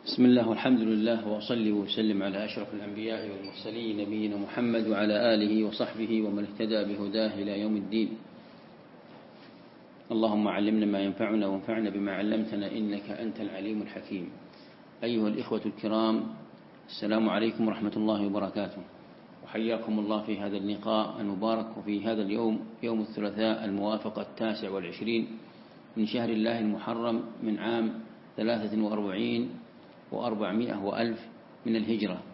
بسم الله والحمد لله وأصلي وسلم على أشرف الأنبياء والمرسلين نبينا محمد وعلى آله وصحبه ومن اهتدى بهداه إلى يوم الدين. اللهم علمنا ما ينفعنا وانفعنا بما علمتنا إنك أنت العليم الحكيم. أيها الإخوة الكرام، السلام عليكم ورحمة الله وبركاته، وحياكم الله في هذا اللقاء المبارك وفي هذا اليوم، يوم الثلاثاء الموافق 29 من شهر الله المحرم من عام 43 و400 وألف من الهجرة.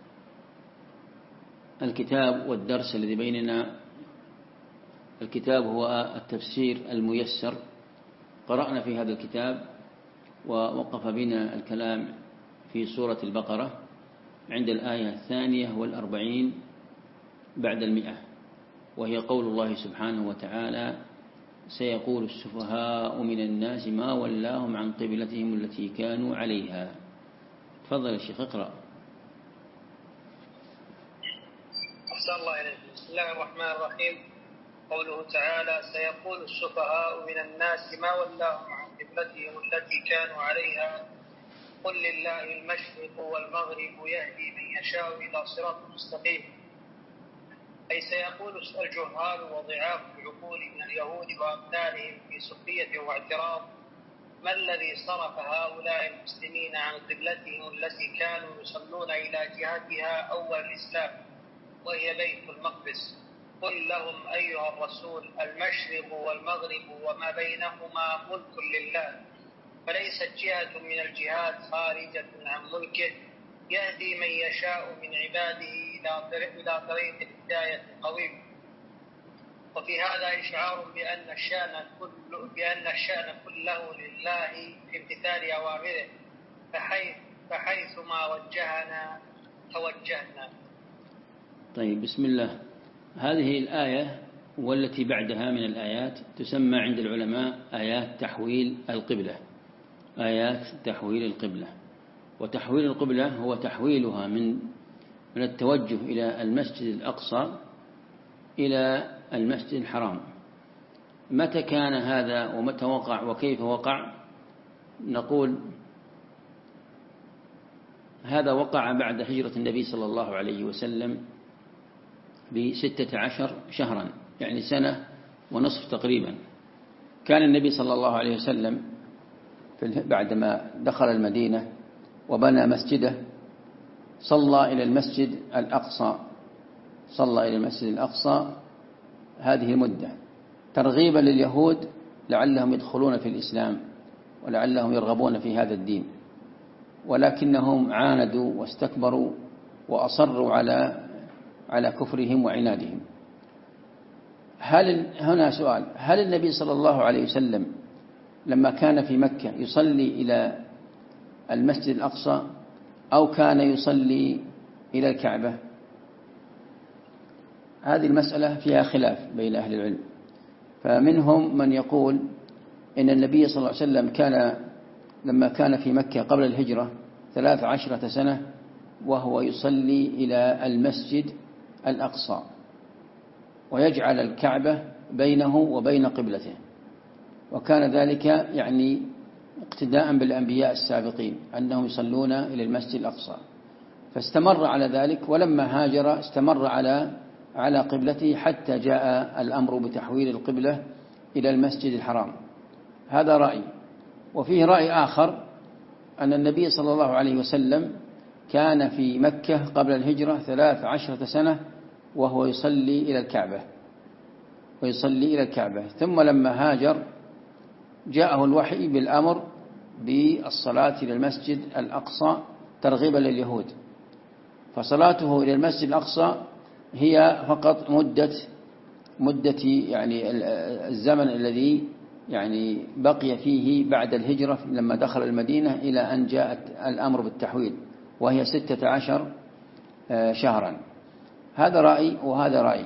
الكتاب والدرس الذي بيننا، الكتاب هو التفسير الميسر. قرأنا في هذا الكتاب ووقف بنا الكلام في سورة البقرة عند الآية 42 بعد 100، وهي قول الله سبحانه وتعالى: سيقول السفهاء من الناس ما ولاهم عن قبلتهم التي كانوا عليها. تفضل يا شيخ، اقرأ. أحسن الله إليك. بسم الله الرحمن الرحيم. قوله تعالى: سيقول السفهاء من الناس ما ولاهم عن قبلتهم التي كانوا عليها قل لله المشرق والمغرب يهدي من يشاء إلى صراط مستقيم. أي سيقول الجهال وضعاف العقول من اليهود وأمثالهم في سخرية واعتراض: ما الذي صرف هؤلاء المسلمين عن قبلتهم التي كانوا يصلون إلى جهتها أول الإسلام وهي بيت المقدس؟ قل لهم أيها الرسول: المشرق والمغرب وما بينهما ملك لله، فليست جهة من الجهات خارجة عن ملكه، يهدي من يشاء من عباده إلى طريق الهداية القويم. وفي هذا إشعار بأن الشأن كله لله في امتثال أوامره، فحيث ما وجهنا توجهنا. طيب، بسم الله. هذه الآية والتي بعدها من الآيات تسمى عند العلماء آيات تحويل القبلة. آيات تحويل القبلة. وتحويل القبلة هو تحويلها من التوجه إلى المسجد الأقصى إلى المسجد الحرام. متى كان هذا ومتى وقع وكيف وقع؟ نقول هذا وقع بعد هجرة النبي صلى الله عليه وسلم ب16 شهرا، يعني سنة ونصف تقريبا. كان النبي صلى الله عليه وسلم بعدما دخل المدينة وبنى مسجده صلى إلى المسجد الأقصى هذه المدة ترغيبا لليهود لعلهم يدخلون في الإسلام ولعلهم يرغبون في هذا الدين، ولكنهم عاندوا واستكبروا وأصروا على كفرهم وعنادهم. هنا سؤال: هل النبي صلى الله عليه وسلم لما كان في مكة يصلي إلى المسجد الأقصى أو كان يصلي إلى الكعبة؟ هذه المسألة فيها خلاف بين أهل العلم، فمنهم من يقول إن النبي صلى الله عليه وسلم كان لما كان في مكة قبل الهجرة 13 سنة وهو يصلي إلى المسجد الأقصى ويجعل الكعبة بينه وبين قبلته، وكان ذلك يعني اقتداء بالأنبياء السابقين أنهم يصلون إلى المسجد الأقصى، فاستمر على ذلك، ولما هاجر استمر على قبلته حتى جاء الأمر بتحويل القبلة إلى المسجد الحرام. هذا رأي. وفيه رأي آخر أن النبي صلى الله عليه وسلم كان في مكة قبل الهجرة 13 سنة وهو يصلي إلى الكعبة، ثم لما هاجر جاءه الوحي بالأمر بالصلاة إلى المسجد الأقصى ترغيبا لليهود، فصلاته إلى المسجد الأقصى هي فقط مدة يعني الزمن الذي يعني بقي فيه بعد الهجرة لما دخل المدينة إلى أن جاءت الأمر بالتحويل، وهي 16 شهرا. هذا رأي وهذا رأي.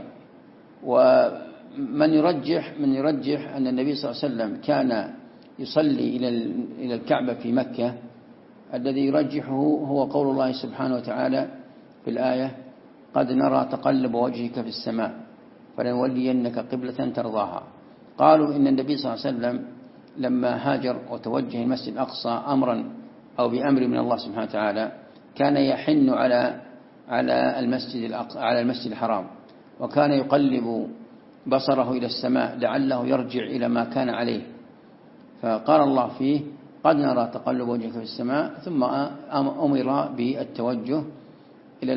ومن يرجح أن النبي صلى الله عليه وسلم كان يصلي إلى الكعبة في مكة، الذي يرجحه هو قول الله سبحانه وتعالى في الآية: قد نرى تقلب وجهك في السماء فلنولينك قبلة ترضاها. قالوا إن النبي صلى الله عليه وسلم لما هاجر وتوجه المسجد الأقصى أمرا أو بأمر من الله سبحانه وتعالى كان يحن على المسجد الحرام، وكان يقلب بصره إلى السماء لعله يرجع إلى ما كان عليه. فقال الله فيه: قد نرى تقلب وجهك في السماء، ثم أمر بالتوجه إلى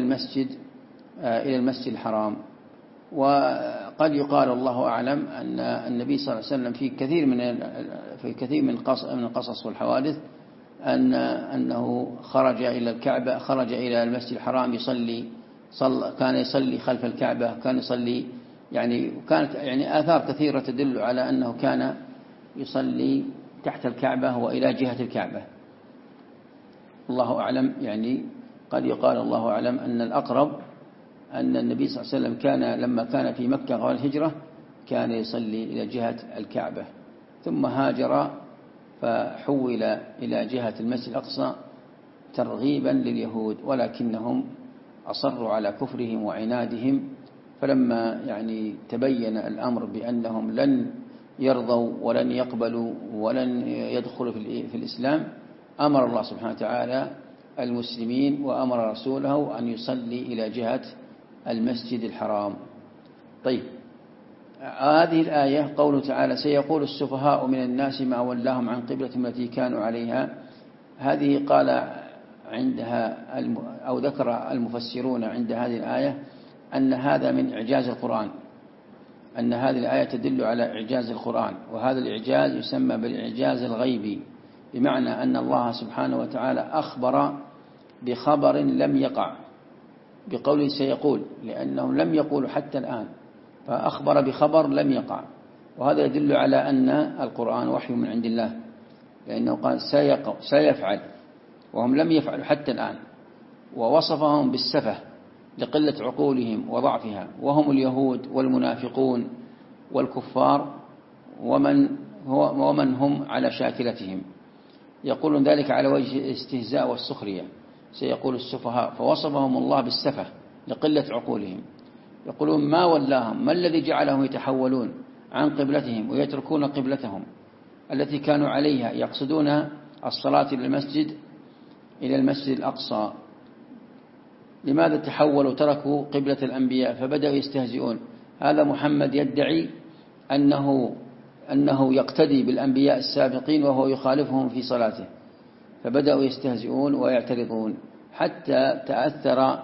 المسجد الحرام. وقد يقال الله أعلم أن النبي صلى الله عليه وسلم في كثير من القصص والحوادث أنه خرج إلى الكعبة، خرج إلى المسجد الحرام كان يصلي خلف الكعبة، كان يصلي كانت آثار كثيرة تدل على أنه كان يصلي تحت الكعبة وإلى جهة الكعبة. الله أعلم، قد يقال الله أعلم أن الأقرب أن النبي صلى الله عليه وسلم كان لما كان في مكة قبل الهجرة كان يصلي إلى جهة الكعبة، ثم هاجر فحول إلى جهة المسجد الأقصى ترغيبا لليهود، ولكنهم أصروا على كفرهم وعنادهم. فلما تبين الأمر بأنهم لن يرضوا ولن يقبلوا ولن يدخلوا في الإسلام، أمر الله سبحانه وتعالى المسلمين وأمر رسوله أن يصلي إلى جهة المسجد الحرام. طيب، هذه الآية قوله تعالى: سيقول السفهاء من الناس ما ولاهم عن قبلتهم التي كانوا عليها. هذه قال عندها أو ذكر المفسرون عند هذه الآية أن هذا من إعجاز القرآن، أن هذه الآية تدل على إعجاز القرآن، وهذا الإعجاز يسمى بالإعجاز الغيبي، بمعنى أن الله سبحانه وتعالى أخبر بخبر لم يقع بقوله سيقول، لأنهم لم يقولوا حتى الآن، فأخبر بخبر لم يقع. وهذا يدل على أن القرآن وحي من عند الله، لأنه قال سيفعل، وهم لم يفعلوا حتى الآن. ووصفهم بالسفه لقلة عقولهم وضعفها، وهم اليهود والمنافقون والكفار ومن هم على شاكلتهم، يقولون ذلك على وجه الاستهزاء والسخرية. سيقول السفهاء، فوصفهم الله بالسفه لقلة عقولهم. يقولون ما ولاهم، ما الذي جعلهم يتحولون عن قبلتهم ويتركون قبلتهم التي كانوا عليها، يقصدون الصلاة إلى المسجد الأقصى. لماذا تحولوا تركوا قبلة الأنبياء؟ فبدأوا يستهزئون. هذا محمد يدعي أنه يقتدي بالأنبياء السابقين وهو يخالفهم في صلاته، فبدأوا يستهزئون ويعترضون، حتى تأثر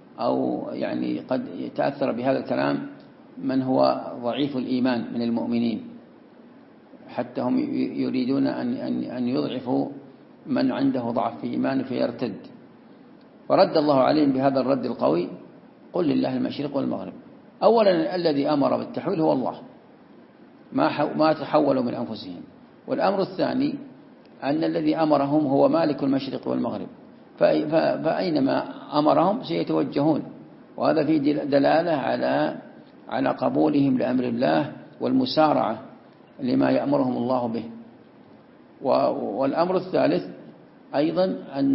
قد يتأثر بهذا الكلام من هو ضعيف الإيمان من المؤمنين، حتى هم يريدون أن يضعفوا من عنده ضعف في إيمانه فيرتد. فرد الله عليهم بهذا الرد القوي: قل لله المشرق والمغرب. أولا الذي أمر بالتحويل هو الله، ما تحولوا من أنفسهم. والأمر الثاني أن الذي أمرهم هو مالك المشرق والمغرب، فأينما أمرهم سيتوجهون. وهذا فيه دلالة على قبولهم لأمر الله والمسارعة لما يأمرهم الله به. والأمر الثالث أيضا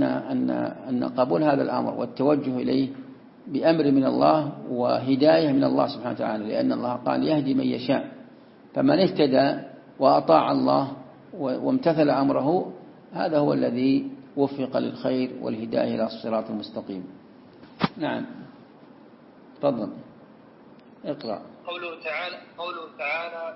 أن قبول هذا الأمر والتوجه إليه بأمر من الله وهداية من الله سبحانه وتعالى، لأن الله قال يهدي من يشاء. فمن اهتدى وأطاع الله وامتثل أمره، هذا هو الذي وفق للخير والهداية إلى الصراط المستقيم. نعم، تفضل اقرأ. قوله تعالى: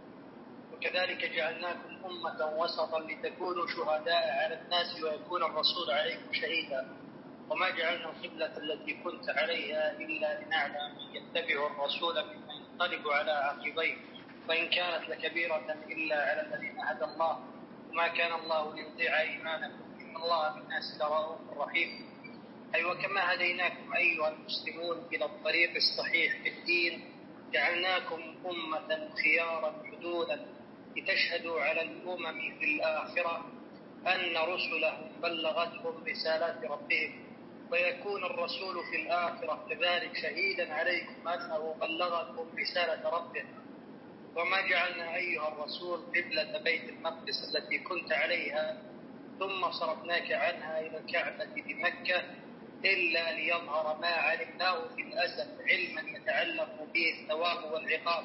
وكذلك جعلناكم أمة وسطا لتكونوا شهداء على الناس ويكون الرسول عليكم شهيدا، وما جعلنا القبلة التي كنت عليها إلا لنعلم من يتبع الرسول ممن ينقلب على عقبيه، وإن كانت لكبيرة إلا على الذين هدى الله، وما كان الله ليضيع إيمانكم إن الله بالناس لرؤوف رحيم. أي وكما هديناكم أيها المسلمون إلى الطريق الصحيح في الدين، جعلناكم أمة خيارا عدولا لتشهدوا على الأمم في الآخرة أن رسلهم بلغتهم رسالات ربهم، ويكون الرسول في الآخرة كذلك شهيدا عليكم أنه بلغكم رسالة ربه. وما جعلنا أيها الرسول قبلة بيت المقدس التي كنت عليها ثم صرفناك عنها إلى الكعبة بمكة إلا ليظهر ما علمناه في الأزل علما يتعلق به الثواب والعقاب،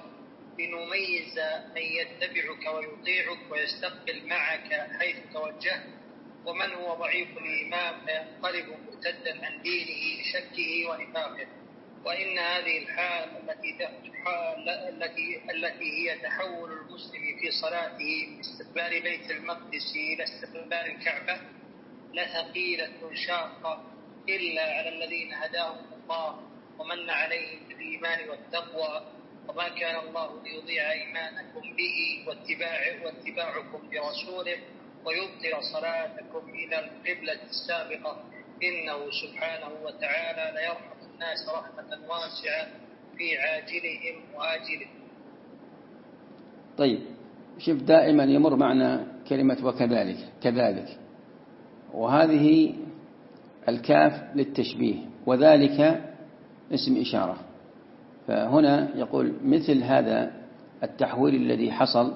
لنميز من يتبعك ويطيعك ويستقبل معك حيث توجهت، ومن هو ضعيف الإيمان فينقلب مرتدا عن دينه لشكه ونفاقه. وإن هذه الحال التي هي تحول المسلم في صلاته من استقبال بيت المقدس إلى استقبال الكعبة لثقيلة شاقة إلا على الذين هداهم الله ومن عليهم بالإيمان والتقوى، وما كان الله ليضيع إيمانكم به واتباعكم برسوله ويبطل صلاتكم إلى القبلة السابقة، إنه سبحانه وتعالى ليرحم الناس رحمة واسعة في عاجلهم وآجلهم. طيب، شوف دائما يمر معنا كلمة كذلك، وهذه الكاف للتشبيه وذلك اسم إشارة. فهنا يقول مثل هذا التحويل الذي حصل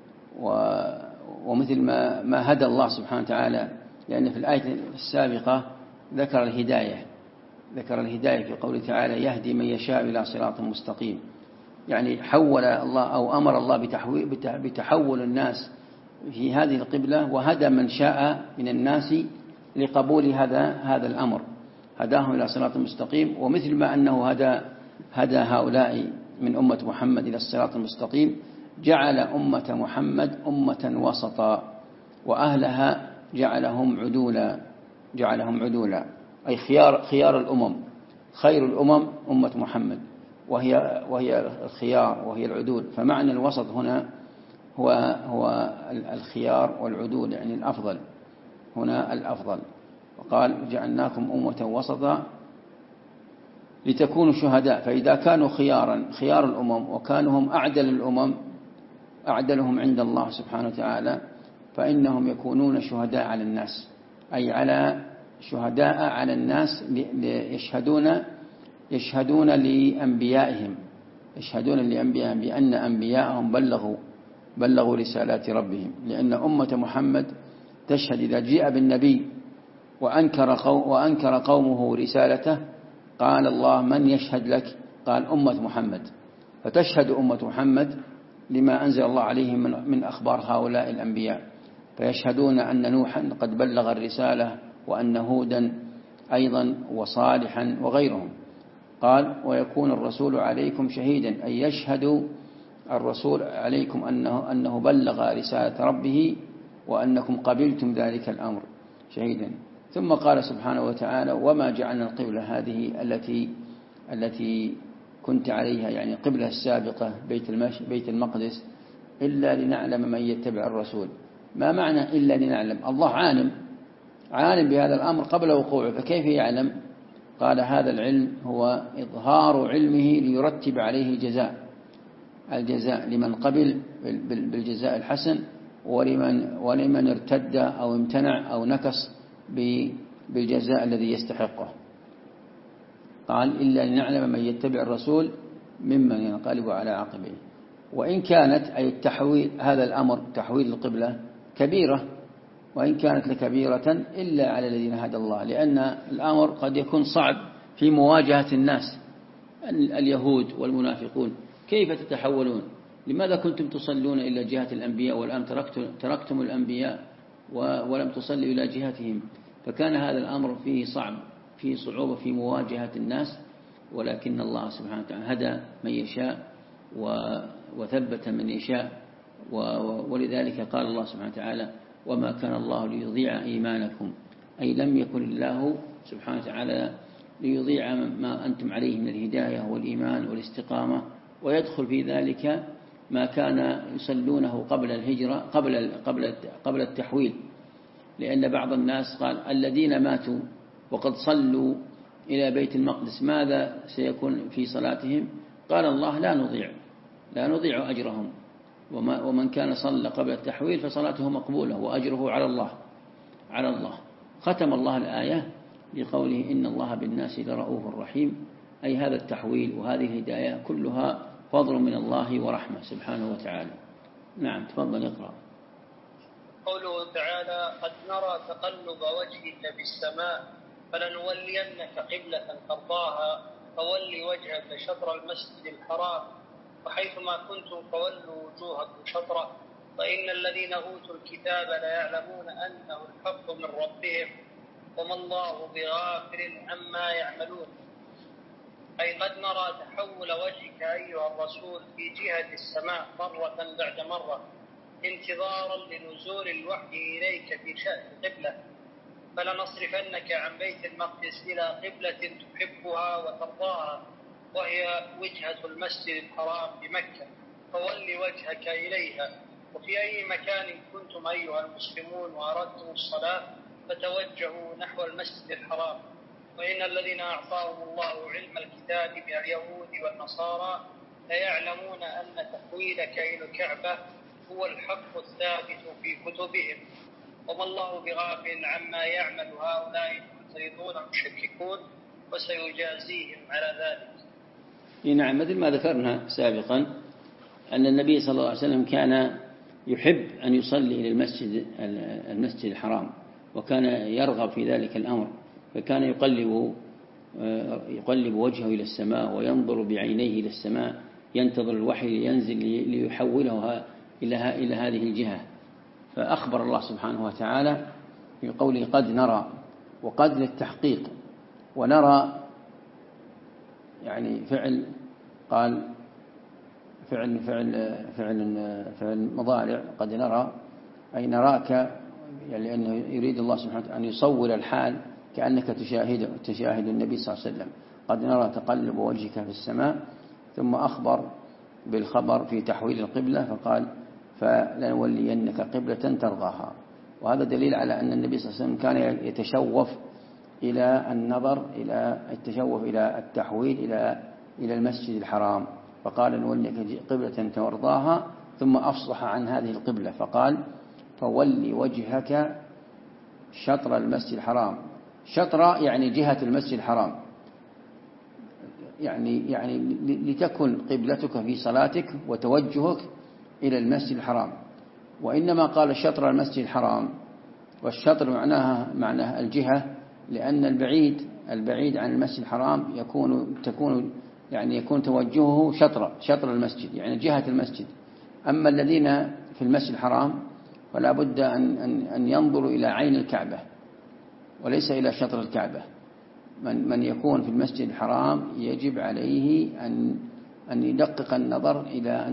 ومثل ما هدى الله سبحانه وتعالى، لأن في الآية السابقة ذكر الهداية في قوله تعالى يهدي من يشاء إلى صراط مستقيم، يعني حول الله أو أمر الله بتحول الناس في هذه القبلة، وهدى من شاء من الناس لقبول هذا الأمر، هداهم إلى صراط مستقيم. ومثل ما أنه هدى هؤلاء من أمة محمد إلى الصراط المستقيم، جعل أمة محمد أمة وسطا، وأهلها جعلهم عدولا، أي خيار الأمم، خير الأمم أمة محمد، وهي الخيار وهي العدول. فمعنى الوسط هنا هو الخيار والعدول، يعني الأفضل، هنا الأفضل. وقال جعلناكم أمة وسطا لتكونوا شهداء، فإذا كانوا خيار الأمم وكانوا هم أعدل الأمم، أعدلهم عند الله سبحانه وتعالى، فإنهم يكونون شهداء على الناس، أي على شهداء على الناس، يشهدون لأنبيائهم بأن أنبياءهم بلغوا رسالات ربهم. لأن أمة محمد تشهد إذا جاء بالنبي وأنكر قومه رسالته، قال الله من يشهد لك؟ قال أمة محمد، فتشهد أمة محمد لما أنزل الله عليهم من أخبار هؤلاء الأنبياء، فيشهدون أن نوحا قد بلغ الرسالة، وأن هودا أيضا، وصالحا وغيرهم. قال ويكون الرسول عليكم شهيدا، أي يشهد الرسول عليكم أنه بلغ رسالة ربه وأنكم قبلتم ذلك الأمر شهيدا. ثم قال سبحانه وتعالى وما جعلنا القبلة هذه التي كنت عليها، يعني قبلة السابقة بيت المقدس، إلا لنعلم من يتبع الرسول. ما معنى إلا لنعلم؟ الله عالم بهذا الأمر قبل وقوعه، فكيف يعلم؟ قال هذا العلم هو إظهار علمه ليرتب عليه الجزاء لمن قبل بالجزاء الحسن، ولمن ارتد أو امتنع أو نكص بالجزاء الذي يستحقه. قال إلا لنعلم من يتبع الرسول ممن ينقلب على عقبيه. وإن كانت أي التحويل، هذا الأمر تحويل القبلة كبيرة، وإن كانت لكبيرة إلا على الذين هدى الله، لأن الأمر قد يكون صعب في مواجهة الناس، اليهود والمنافقون. كيف تتحولون؟ لماذا كنتم تصلون إلى جهة الأنبياء والآن تركتم الأنبياء ولم تصلوا إلى جهتهم؟ فكان هذا الأمر فيه صعوبة في مواجهة الناس، ولكن الله سبحانه وتعالى هدى من يشاء وثبت من يشاء، ولذلك قال الله سبحانه وتعالى وما كان الله ليضيع إيمانكم، أي لم يكن الله سبحانه وتعالى ليضيع ما أنتم عليه من الهداية والإيمان والاستقامة، ويدخل في ذلك ما كان يصلونه قبل الهجرة قبل التحويل. لأن بعض الناس قال الذين ماتوا وقد صلوا إلى بيت المقدس ماذا سيكون في صلاتهم؟ قال الله لا نضيع أجرهم، ومن كان صلى قبل التحويل فصلاته مقبولة وأجره على الله. ختم الله الآية بقوله إن الله بالناس لرؤوف رحيم، أي هذا التحويل وهذه الهداية كلها فضل من الله ورحمة سبحانه وتعالى. نعم، تفضل اقرأ. قوله تعالى قد نرى تقلب وجهك في السماء فلنولينك قبلة ترضاها فول وجهك شطر المسجد الحرام وحيثما كنتم فولوا وجوهكم شطره وإن الذين أوتوا الكتاب ليعلمون أنه الحق من ربهم وما الله بغافل عما يعملون. أي قد نرى تحول وجهك أيها الرسول في جهة السماء مرة بعد مرة انتظارا لنزول الوحي إليك في شأن القبلة، فلنصرفنك عن بيت المقدس إلى قبلة تحبها وترضاها، وهي وجهة المسجد الحرام بمكة، فول وجهك إليها. وفي أي مكان كنتم أيها المسلمون وأردتم الصلاة فتوجهوا نحو المسجد الحرام. وإن الذين أعطاهم الله علم الكتاب من اليهود والنصارى ليعلمون أن تحويلك إلى الكعبة هو الحق الثابت في كتبهم، وما الله بغافل عما يعمل هؤلاء المعترضون المشككون، وسيجازيهم على ذلك. نعم، مثل ما ذكرنا سابقا أن النبي صلى الله عليه وسلم كان يحب أن يصلي إلى المسجد الحرام، وكان يرغب في ذلك الأمر، فكان يقلب وجهه إلى السماء وينظر بعينيه إلى السماء ينتظر الوحي لينزل ليحوله إلى هذه الجهة. فأخبر الله سبحانه وتعالى في قوله قد نرى، وقد للتحقيق، ونرى يعني فعل، قال فعل مضارع، قد نرى أي نراك، يعني لأنه يريد الله سبحانه وتعالى أن يصور الحال كأنك تشاهد النبي صلى الله عليه وسلم. قد نرى تقلب وجهك في السماء، ثم أخبر بالخبر في تحويل القبلة فقال فلنولينك قبلة ترضاها. وهذا دليل على أن النبي صلى الله عليه وسلم كان يتشوف إلى النظر، إلى التحويل إلى المسجد الحرام، فقال نوليك قبلة ترضاها، ثم أفصح عن هذه القبلة فقال فولي وجهك شطر المسجد الحرام. شطر يعني جهة المسجد الحرام، يعني لتكن قبلتك في صلاتك وتوجهك إلى المسجد الحرام. وإنما قال شطر المسجد الحرام، والشطر معناها الجهة، لأن البعيد عن المسجد الحرام يكون توجهه شطر المسجد، يعني جهة المسجد. أما الذين في المسجد الحرام فلا بد أن ينظروا إلى عين الكعبة وليس إلى شطر الكعبة. من يكون في المسجد الحرام يجب عليه أن يدقق النظر إلى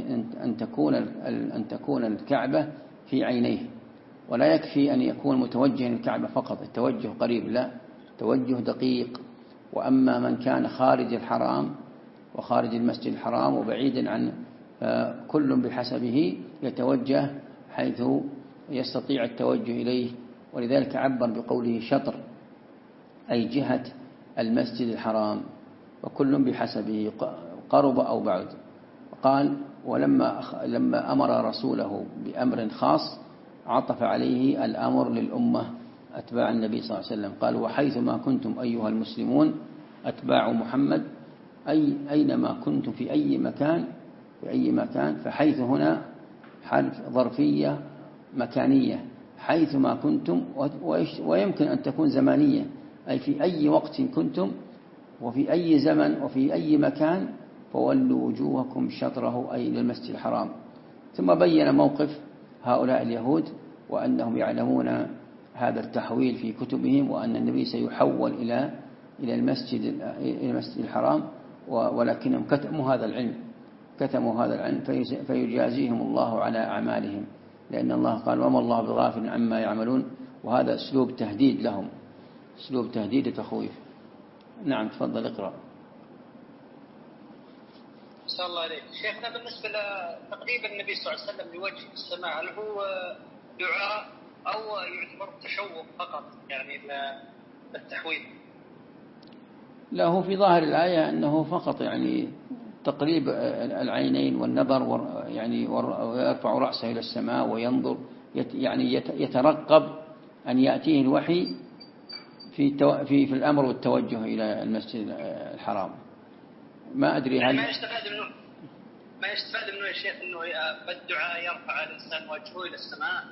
أن تكون الكعبة في عينيه، ولا يكفي أن يكون متوجه الكعبة فقط، التوجه قريب، لا، توجه دقيق. وأما من كان خارج الحرام وخارج المسجد الحرام وبعيدا عن، كل بحسبه يتوجه حيث يستطيع التوجه إليه. ولذلك عبر بقوله شطر أي جهة المسجد الحرام، وكل بحسبه قرب أو بعد. قال لما أمر رسوله بأمر خاص عطف عليه الأمر للأمة أتباع النبي صلى الله عليه وسلم، قال وحيثما كنتم أيها المسلمون أتباع محمد، أينما كنتم في أي مكان، فحيث هنا حرف ظرفية مكانية، حيثما كنتم، ويمكن أن تكون زمانية، أي في أي وقت كنتم وفي أي زمن وفي أي مكان فولوا وجوهكم شطره أي للمسجد الحرام. ثم بين موقف هؤلاء اليهود وأنهم يعلمون هذا التحويل في كتبهم، وأن النبي سيحول إلى المسجد الحرام، ولكنهم كتموا هذا العلم فيجازيهم الله على أعمالهم، لأن الله قال وما الله بغافل عما يعملون، وهذا أسلوب تهديد لهم، أسلوب تهديد وتخويف. نعم، تفضل اقرأ. صلى الله عليك. شيخنا، بالنسبة لتقريب النبي صلى الله عليه وسلم لوجه السماء، هل هو دعاء أو يعتبر تشوق فقط يعني للتحويل؟ لا، هو في ظاهر الآية أنه فقط يعني تقريب العينين والنظر، يعني ويرفع رأسه إلى السماء وينظر، يعني يترقب أن يأتيه الوحي في الأمر والتوجه إلى المسجد الحرام. ما أدري هل ما يستفاد منه يا شيخ أنه بالدعاء يرفع الإنسان وجهه إلى السماء؟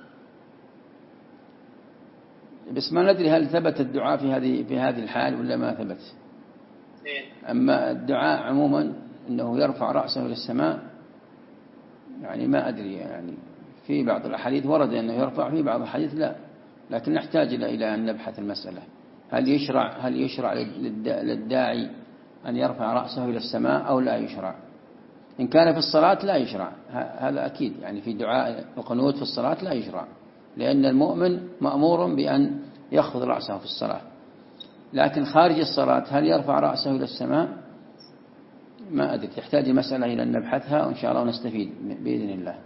بس ما ندري هل ثبت الدعاء في هذه الحال ولا ما ثبت. أما الدعاء عموما أنه يرفع رأسه إلى السماء، يعني ما أدري يعني في بعض الأحاديث ورد أنه يرفع، في بعض الحديث لا، لكن نحتاج إلى أن نبحث المسألة. هل يشرع للداعي أن يرفع رأسه إلى السماء أو لا يشرع؟ إن كان في الصلاة لا يشرع، هذا أكيد، يعني في دعاء القنوت في الصلاة لا يشرع، لأن المؤمن مأمور بأن يخفض رأسه في الصلاة. لكن خارج الصلاة هل يرفع رأسه إلى السماء؟ ما أدري، تحتاج مسألة إلى أن نبحثها، وإن شاء الله نستفيد بإذن الله.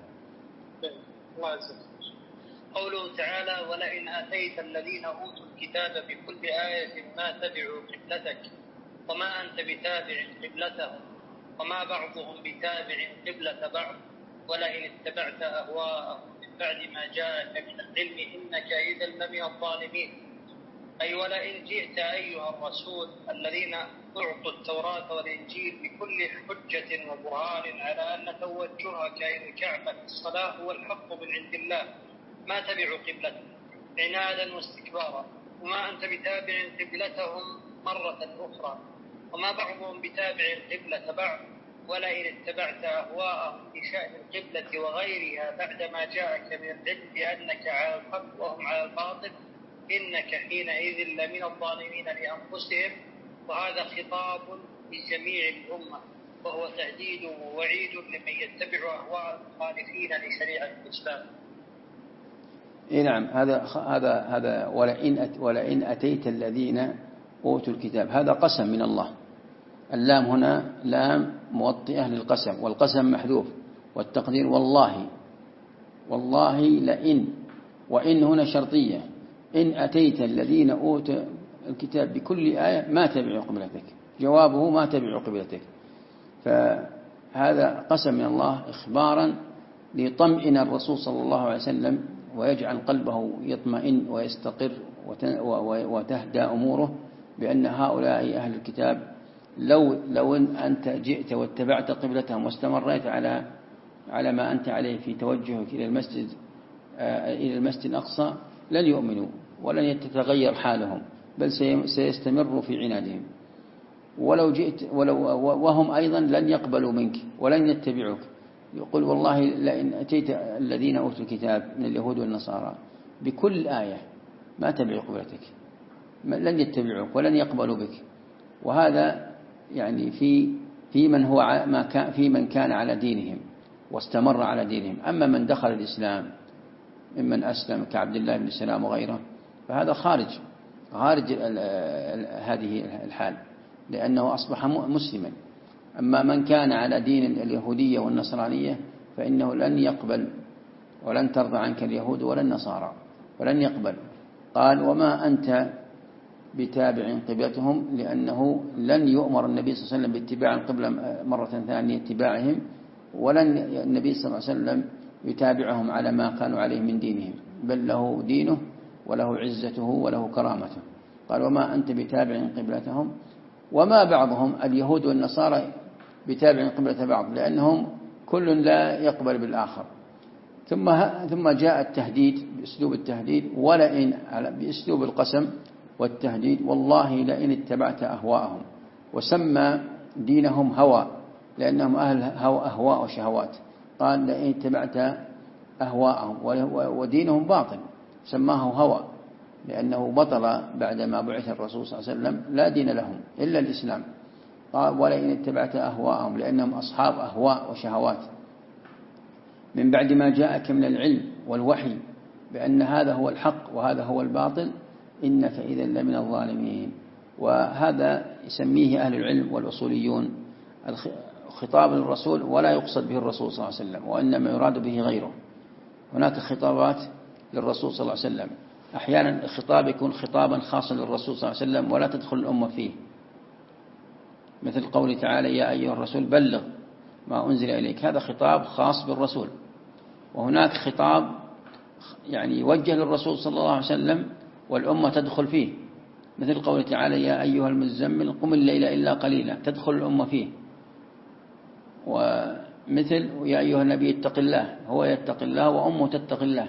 قوله تعالى: ولئن آتيت الذين أوتوا الكتاب بكل آية ما تبعوا قبلتك وما أنت بتابع قبلتهم وما بعضهم بتابع قبلة بعض ولئن اتبعت أهواءهم من بعد ما جاءك من العلم إنك إذا لمن الظالمين. أي ولئن جئت أيها الرسول الذين أعطوا التوراة والإنجيل بكل حجة وبرهان على أن توجهك إلى الكعبة في الصلاة هو الحق من عند الله ما تبعوا قبلتهم عنادا واستكبارا وما أنت بتابع قبلتهم مرة أخرى وما بعضهم بتابع قبلة بعض ولئن اتبعت أهواءهم بشأن القبلة وغيرها بعدما جاءك من العلم بأنك على الحق وهم على الباطل إنك حينئذ لمن الظالمين لأنفسهم. وهذا خطاب لجميع الأمة وهو تهديد ووعيد لمن يتبع أهواء المخالفين لشريعة الإسلام. نعم، هذا ولئن أتيت الذين أوتوا الكتاب، هذا قسم من الله. اللام هنا لام موطئة للقسم، والقسم محذوف، والتقدير والله لئن، وإن هنا شرطية، إن أتيت الذين أوتوا الكتاب بكل آية ما تبعوا قبلتك، جوابه ما تبعوا قبلتك. فهذا قسم من الله إخبارا ليطمئن الرسول صلى الله عليه وسلم ويجعل قلبه يطمئن ويستقر وتهدى أموره، بأن هؤلاء أهل الكتاب لو أنت جئت واتبعت قبلتهم واستمريت على ما أنت عليه في توجهك إلى المسجد الأقصى لن يؤمنوا ولن تتغير حالهم، بل سيستمروا في عنادهم. ولو جئت وهم أيضا لن يقبلوا منك ولن يتبعوك. يقول والله لئن أتيت الذين أوتوا الكتاب من اليهود والنصارى بكل آية ما تبعوا قبلتك، لن يتبعوك ولن يقبلوا بك. وهذا يعني في من كان على دينهم واستمر على دينهم. أما من دخل الإسلام ممن أسلم كعبد الله بن سلام وغيره فهذا خارج هذه الحال، لأنه أصبح مسلما. أما من كان على دين اليهودية والنصرانية فإنه لن يقبل ولن ترضى عنك اليهود ولا النصارى ولن يقبل. قال وما أنت بتابع قبلتهم، لأنه لن يؤمر النبي صلى الله عليه وسلم باتباع القبلة مرة ثانية اتباعهم، ولن النبي صلى الله عليه وسلم يتابعهم على ما كانوا عليه من دينهم، بل له دينه وله عزته وله كرامته. قال وما أنت بتابع قبلتهم وما بعضهم اليهود والنصارى بتابع قبلة بعض، لأنهم كل لا يقبل بالآخر. ثم جاء التهديد بأسلوب التهديد، ولئن بأسلوب القسم والتهديد، والله لئن اتبعت أهواءهم، وسمى دينهم هوى لأنهم أهل أهواء وشهوات. قال لئن اتبعت أهواءهم، ودينهم باطل سماه هوى لأنه بطل بعدما بعث الرسول صلى الله عليه وسلم، لا دين لهم إلا الإسلام. قال ولئن اتبعت أهواءهم لأنهم أصحاب أهواء وشهوات من بعد ما جاءك من العلم والوحي بأن هذا هو الحق وهذا هو الباطل إنك إذا لمن الظالمين. وهذا يسميه أهل العلم والأصوليون خطاب للرسول، ولا يقصد به الرسول صلى الله عليه وسلم، وإنما يراد به غيره. هناك خطابات للرسول صلى الله عليه وسلم، أحيانا الخطاب يكون خطابا خاصا للرسول صلى الله عليه وسلم ولا تدخل الأمة فيه، مثل قوله تعالى يا أيها الرسول بلغ ما أنزل إليك، هذا خطاب خاص بالرسول. وهناك خطاب يعني يوجه للرسول صلى الله عليه وسلم والأمة تدخل فيه، مثل قوله تعالى يا أيها المزمل قم الليل إلا قليلا، تدخل الأمة فيه. ومثل يا أيها النبي اتق الله، هو يتق الله وأمه تتق الله.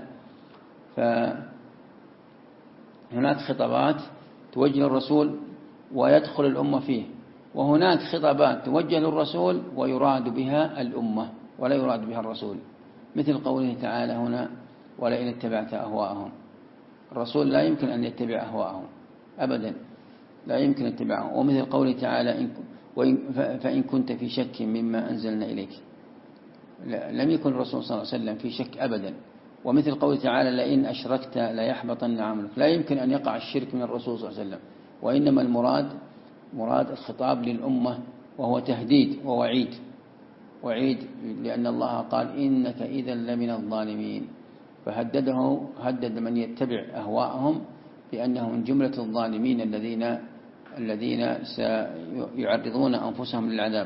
فهناك خطابات توجه للرسول ويدخل الأمة فيه، وهناك خطابات توجه للرسول ويراد بها الأمة ولا يراد بها الرسول. مثل قوله تعالى هنا ولئن اتبعت أهواءهم. الرسول لا يمكن أن يتبع أهواءهم أبدا، لا يمكن اتباعهم. ومثل قوله تعالى فإن كنت في شك مما أنزلنا إليك، لم يكن الرسول صلى الله عليه وسلم في شك أبدا. ومثل قوله تعالى لئن أشركت ليحبطن عملك، لا يمكن أن يقع الشرك من الرسول صلى الله عليه وسلم، وإنما مراد الخطاب للأمة، وهو تهديد وعيد، لأن الله قال إنك إذا لمن الظالمين، هدد من يتبع أهواءهم بأنهم من جملة الظالمين الذين سيعرضون أنفسهم للعذاب.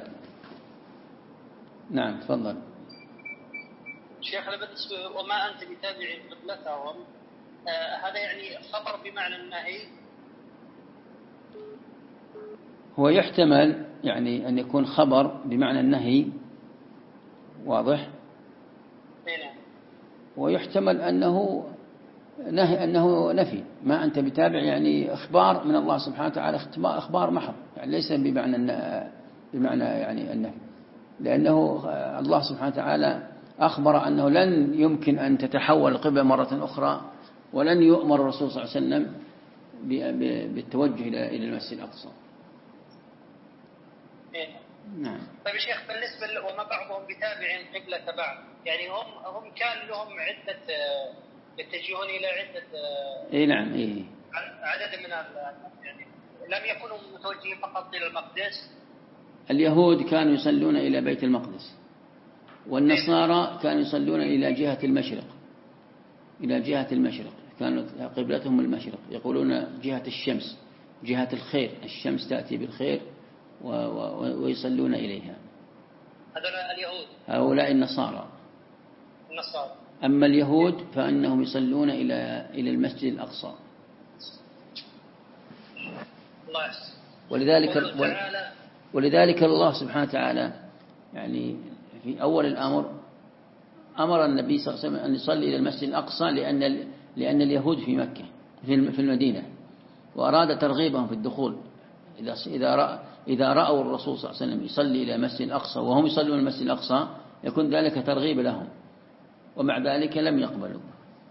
نعم تفضل. شيخنا بالنسبة وما أنت بتابع قبلتهم، هذا يعني خبر بمعنى النهي؟ هو يحتمل يعني أن يكون خبر بمعنى النهي، واضح؟ ويحتمل أنه نفي. ما أنت بتابع يعني إخبار من الله سبحانه وتعالى، إخبار محض، يعني ليس بمعنى يعني النفي، لأنه الله سبحانه وتعالى أخبر أنه لن يمكن أن تتحول القبلة مرة أخرى، ولن يؤمر الرسول صلى الله عليه وسلم بالتوجه إلى المسجد الأقصى. نعم. طيب يا شيخ بالنسبة وما بعضهم بتابع قبلة بعض، يعني هم كان لهم عدة يتجهون إلى عدة نعم عدد من يعني لم يكونوا متوجهين فقط إلى المقدس. اليهود كانوا يصلون إلى بيت المقدس، والنصارى كانوا يصلون إلى جهة المشرق، كانت قبلتهم المشرق، يقولون جهة الشمس، جهة الخير، الشمس تأتي بالخير ويصلون إليها. هذول اليهود، هؤلاء النصارى. أما اليهود فأنهم يصلون إلى المسجد الأقصى. ولذلك الله سبحانه وتعالى يعني في أول الأمر أمر النبي صلى الله عليه وسلم أن يصلي إلى المسجد الأقصى لأن اليهود في مكة في المدينة، وأراد ترغيبهم في الدخول. إذا رأوا الرسول صلى الله عليه وسلم يصلي إلى المسجد الأقصى وهم يصلون المسجد الأقصى يكون ذلك ترغيب لهم، ومع ذلك لم يقبلوا.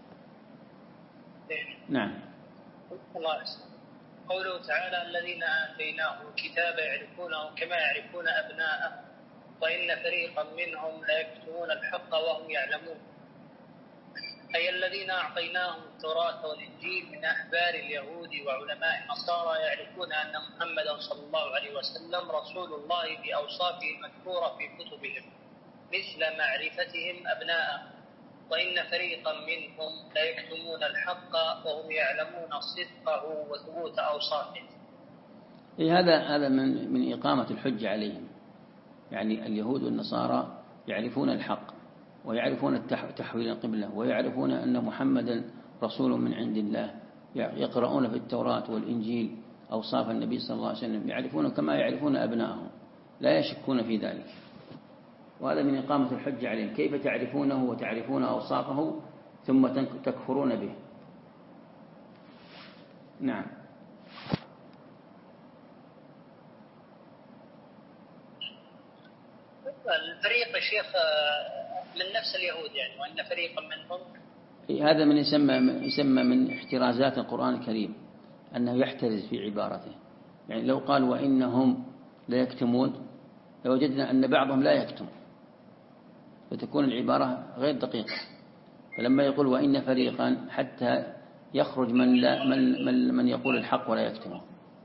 نعم. الله يسلمك. قوله تعالى الذين آتيناهم الكتاب يعرفونه كما يعرفون أبناءهم وإن فريقا منهم ليكتمون الحق وهم يعلمون، أي الذين أعطيناهم التوراة والإنجيل من أحبار اليهود وعلماء النصارى يعرفون أن محمدا صلى الله عليه وسلم رسول الله بأوصافه المذكورة في كتبهم مثل معرفتهم أبناءهم، وإن فريقا منهم ليكتمون الحق وهم يعلمون صدقه وثبوت أوصافه. هذا من إقامة الحجة عليهم. يعني اليهود والنصارى يعرفون الحق ويعرفون تحويل القبلة ويعرفون أن محمدا رسول من عند الله، يقرؤون في التوراة والإنجيل أوصاف النبي صلى الله عليه وسلم، يعرفون كما يعرفون أبنائهم، لا يشكون في ذلك. وهذا من إقامة الحجة عليهم، كيف تعرفونه وتعرفون أوصافه ثم تكفرون به. نعم. الفريق يا شيخ من نفس اليهود يعني، وأن فريقا منهم، هذا من يسمى من احترازات القرآن الكريم، أنه يحترز في عبارته. يعني لو قال وإنهم لا يكتمون لوجدنا أن بعضهم لا يكتم، فتكون العبارة غير دقيقة. فلما يقول وإن فريقا حتى يخرج من يقول الحق ولا يكتمه.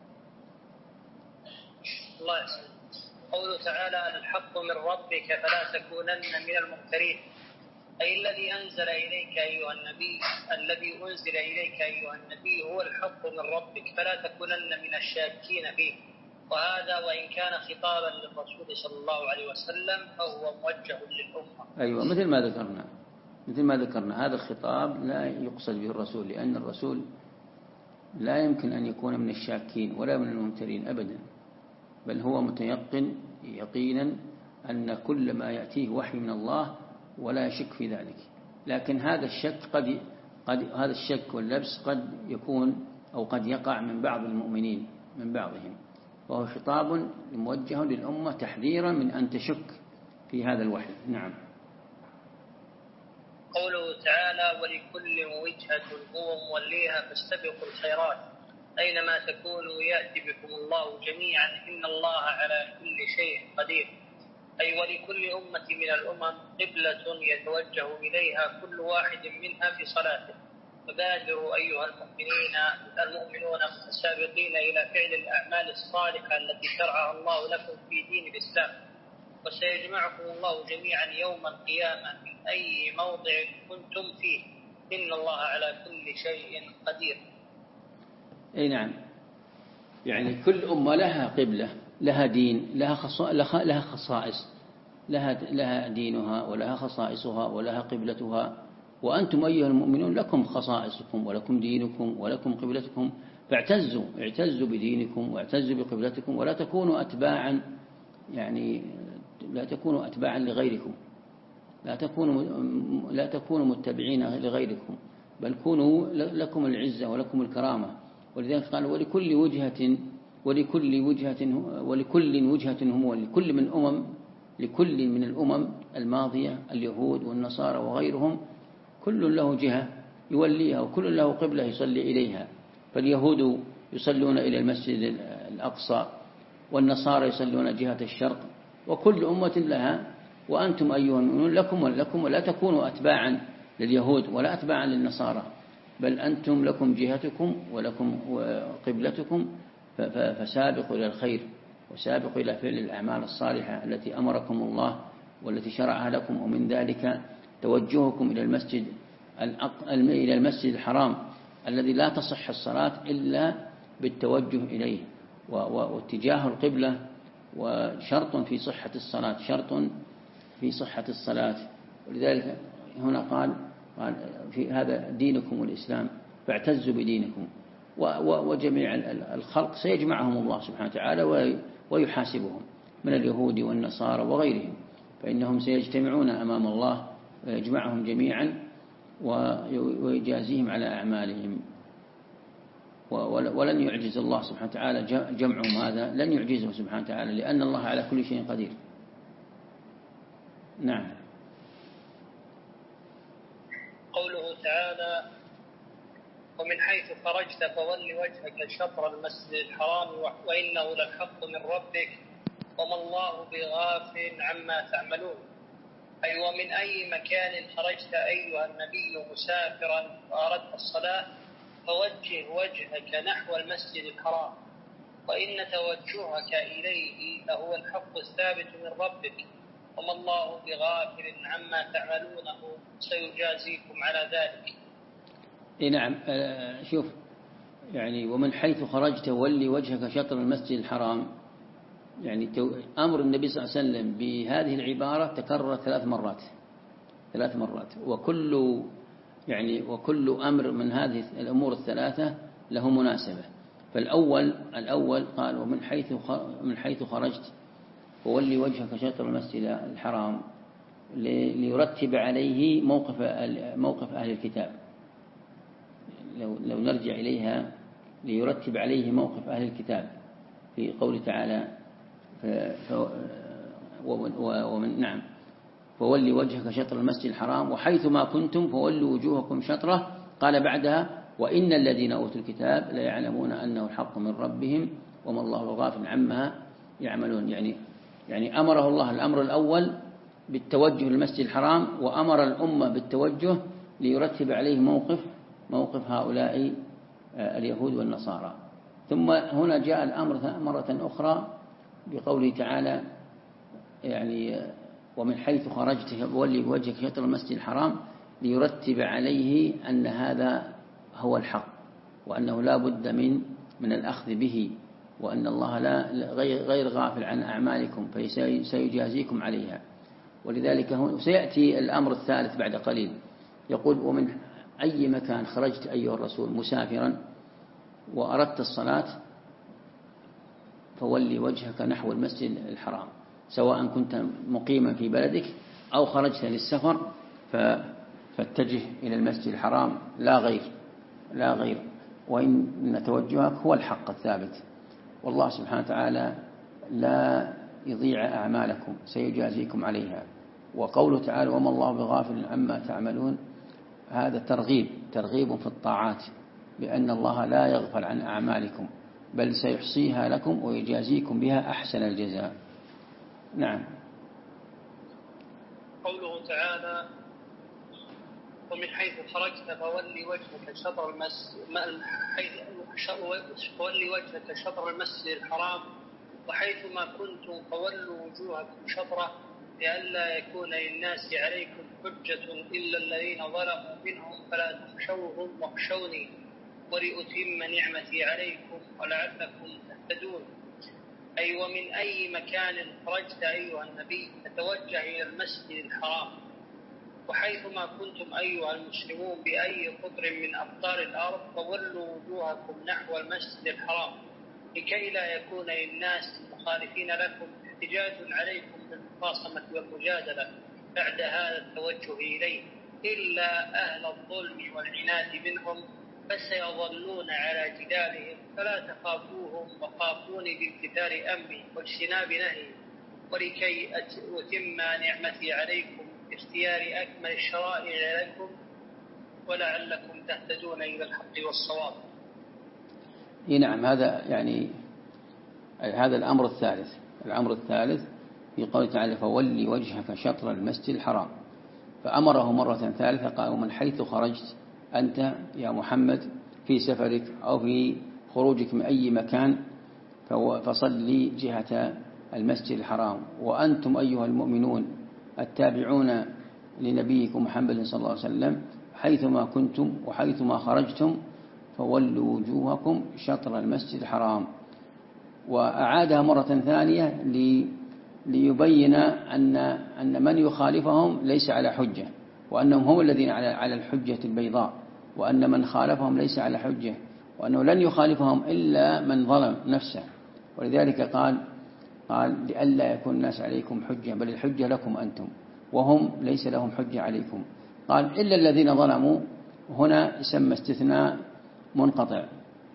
الله يسلمك. قوله تعالى الحق من ربك فلا تكونن من الممترين، أي الذي أنزل إليك أيها النبي، الذي أنزل إليك أيها النبي هو الحق من ربك فلا تكونن من الشاكين فيه. وهذا وإن كان خطابا للرسول صلى الله عليه وسلم فهو موجه للأمة. أيوة، مثل ما ذكرنا هذا الخطاب لا يقصد به الرسول، لأن الرسول لا يمكن أن يكون من الشاكين ولا من الممترين أبدا، بل هو متيقن يقينا أن كل ما يأتيه وحي من الله ولا يشك في ذلك. لكن هذا الشك هذا الشك واللبس قد يكون أو قد يقع من بعض المؤمنين من بعضهم، وهو خطاب موجه للأمة تحذيرا من أن تشك في هذا الوحي. نعم. تعالى ولكل وجهة هو موليها فاستبقوا الخيرات أينما تكونوا يأتي بكم الله جميعا إن الله على كل شيء قدير. أي ولكل أمة من الأمم قبلة يتوجه إليها كل واحد منها في صلاته، فبادروا أيها المؤمنون السابقين إلى فعل الأعمال الصالحة التي شرعها الله لكم في دين الإسلام، وسيجمعكم الله جميعا يوم القيامة من أي موضع كنتم فيه إن الله على كل شيء قدير. أي نعم، يعني كل أمة لها قبلة، لها دين، لها خصائص، لها دينها ولها خصائصها ولها قبلتها. وأنتم أيها المؤمنون لكم خصائصكم ولكم دينكم ولكم قبلتكم، اعتزوا بدينكم واعتزوا بقبلتكم، ولا تكونوا أتباعا، يعني لا تكونوا أتباعا لغيركم، لا تكونوا متبعين لغيركم، بل كونوا لكم العزة ولكم الكرامة. ولذلك قال ولكل لكل من الأمم الماضية اليهود والنصارى وغيرهم كل له جهة يوليها وكل له قبلة يصلي إليها. فاليهود يصلون إلى المسجد الأقصى، والنصارى يصلون جهة الشرق، وكل أمة لها. وأنتم أيها المؤمنون لكم ولا تكونوا أتباعا لليهود ولا أتباعا للنصارى، بل أنتم لكم جهتكم ولكم قبلتكم، فسابقوا إلى الخير وسابقوا إلى فعل الأعمال الصالحة التي أمركم الله والتي شرعها لكم. ومن ذلك توجهكم إلى المسجد الحرام الذي لا تصح الصلاة إلا بالتوجه إليه، واتجاه القبلة وشرط في صحة الصلاة. ولذلك هنا قال في هذا دينكم الإسلام فاعتزوا بدينكم. وجميع الخلق سيجمعهم الله سبحانه وتعالى ويحاسبهم من اليهود والنصارى وغيرهم، فإنهم سيجتمعون أمام الله ويجمعهم جميعا ويجازيهم على أعمالهم. ولن يعجز الله سبحانه وتعالى جمعهم، هذا لن يعجزه سبحانه وتعالى، لأن الله على كل شيء قدير. نعم. قوله تعالى ومن حيث خرجت فول وجهك شطر المسجد الحرام وإنه للحق من ربك وما الله بغافل عما تعملون. أي ومن أي مكان خرجت أيها النبي مسافرا وأردت الصلاة فوجه وجهك نحو المسجد الحرام، وإن توجهك إليه لهو الحق الثابت من ربك وما الله بغافل عما تعملونه سيجازيكم على ذلك. نعم. شوف، يعني ومن حيث خرجت ولي وجهك شطر المسجد الحرام، يعني أمر النبي صلى الله عليه وسلم بهذه العبارة تكرر 3 مرات، وكل أمر من هذه الأمور الثلاثة له مناسبة. فالأول قال ومن حيث خرجت وولي وجهك شطر المسجد الحرام ليرتب عليه موقف أهل الكتاب. لو نرجع إليها ليرتب عليه موقف أهل الكتاب في قوله تعالى فولي وجهك شطر المسجد الحرام وحيث ما كنتم فولوا وجوهكم شطره. قال بعدها وإن الذين أوتوا الكتاب لا يعلمون أنه الحق من ربهم وما الله بغافل عما يعملون. يعني أمره الله الأمر الأول بالتوجه للمسجد الحرام، وأمر الأمة بالتوجه ليرتب عليه موقف هؤلاء اليهود والنصارى. ثم هنا جاء الأمر مرة أخرى بقوله تعالى يعني ومن حيث خرجت ولي وجهك شطر المسجد الحرام ليرتب عليه أن هذا هو الحق، وأنه لا بد من الأخذ به، وأن الله غير غافل عن أعمالكم فسيجازيكم عليها. ولذلك سيأتي الأمر الثالث بعد قليل، يقول ومن أي مكان خرجت أيها الرسول مسافرا وأردت الصلاة فولي وجهك نحو المسجد الحرام، سواء كنت مقيما في بلدك أو خرجت للسفر فاتجه إلى المسجد الحرام لا غير، وإن توجهك هو الحق الثابت. والله سبحانه وتعالى لا يضيع أعمالكم سيجازيكم عليها. وقوله تعالى وما الله بغافل عما تعملون، هذا ترغيب في الطاعات، بأن الله لا يغفل عن أعمالكم بل سيحصيها لكم ويجازيكم بها أحسن الجزاء. نعم. قوله تعالى ومن حيث خرجت فولي وجهك شطر المسجد الحرام وحيثما كنتم فولوا وجوهكم شطره لئلا يكون للناس عليكم حجة إلا الذين ظلموا منهم فلا تخشوهم واخشوني ولأتم نعمتي عليكم ولعلكم تهتدون. أي ومن أي مكان خرجت أيها النبي فتوجه إلى المسجد الحرام، وحيثما كنتم أيها المسلمون بأي قطر من أقطار الأرض فولوا وجوهكم نحو المسجد الحرام لكي لا يكون للناس المخالفين لكم احتجاج عليكم بالمخاصمة والمجادلة بعد هذا التوجه إليه إلا أهل الظلم والعناد منهم فسيظلون على جدالهم فلا تخافوهم وخافوني بامتثال أمري واجتناب نهي ولكي أتم نعمتي عليكم باختيار أكمل الشرائع لكم ولعلكم تهتدون إلى الحق والصواب. نعم. هذا يعني هذا الأمر الثالث في قوله تعالى فولي وجهك شطر المسجد الحرام، فأمره مرة ثالثة قال ومن حيث خرجت أنت يا محمد في سفرك أو في خروجك من أي مكان فصلي جهة المسجد الحرام، وأنتم أيها المؤمنون التابعون لنبيكم محمد صلى الله عليه وسلم حيثما كنتم وحيثما خرجتم فولوا وجوهكم شطر المسجد الحرام. وأعادها مرة ثانية ليبين أن من يخالفهم ليس على حجة، وأنهم هم الذين على الحجة البيضاء، وأن من خالفهم ليس على حجة، وأنه لن يخالفهم إلا من ظلم نفسه. ولذلك قال لئلا يكون الناس عليكم حجة بل الحجة لكم أنتم وهم ليس لهم حجة عليكم. قال إلا الذين ظلموا، هنا يسمى استثناء منقطع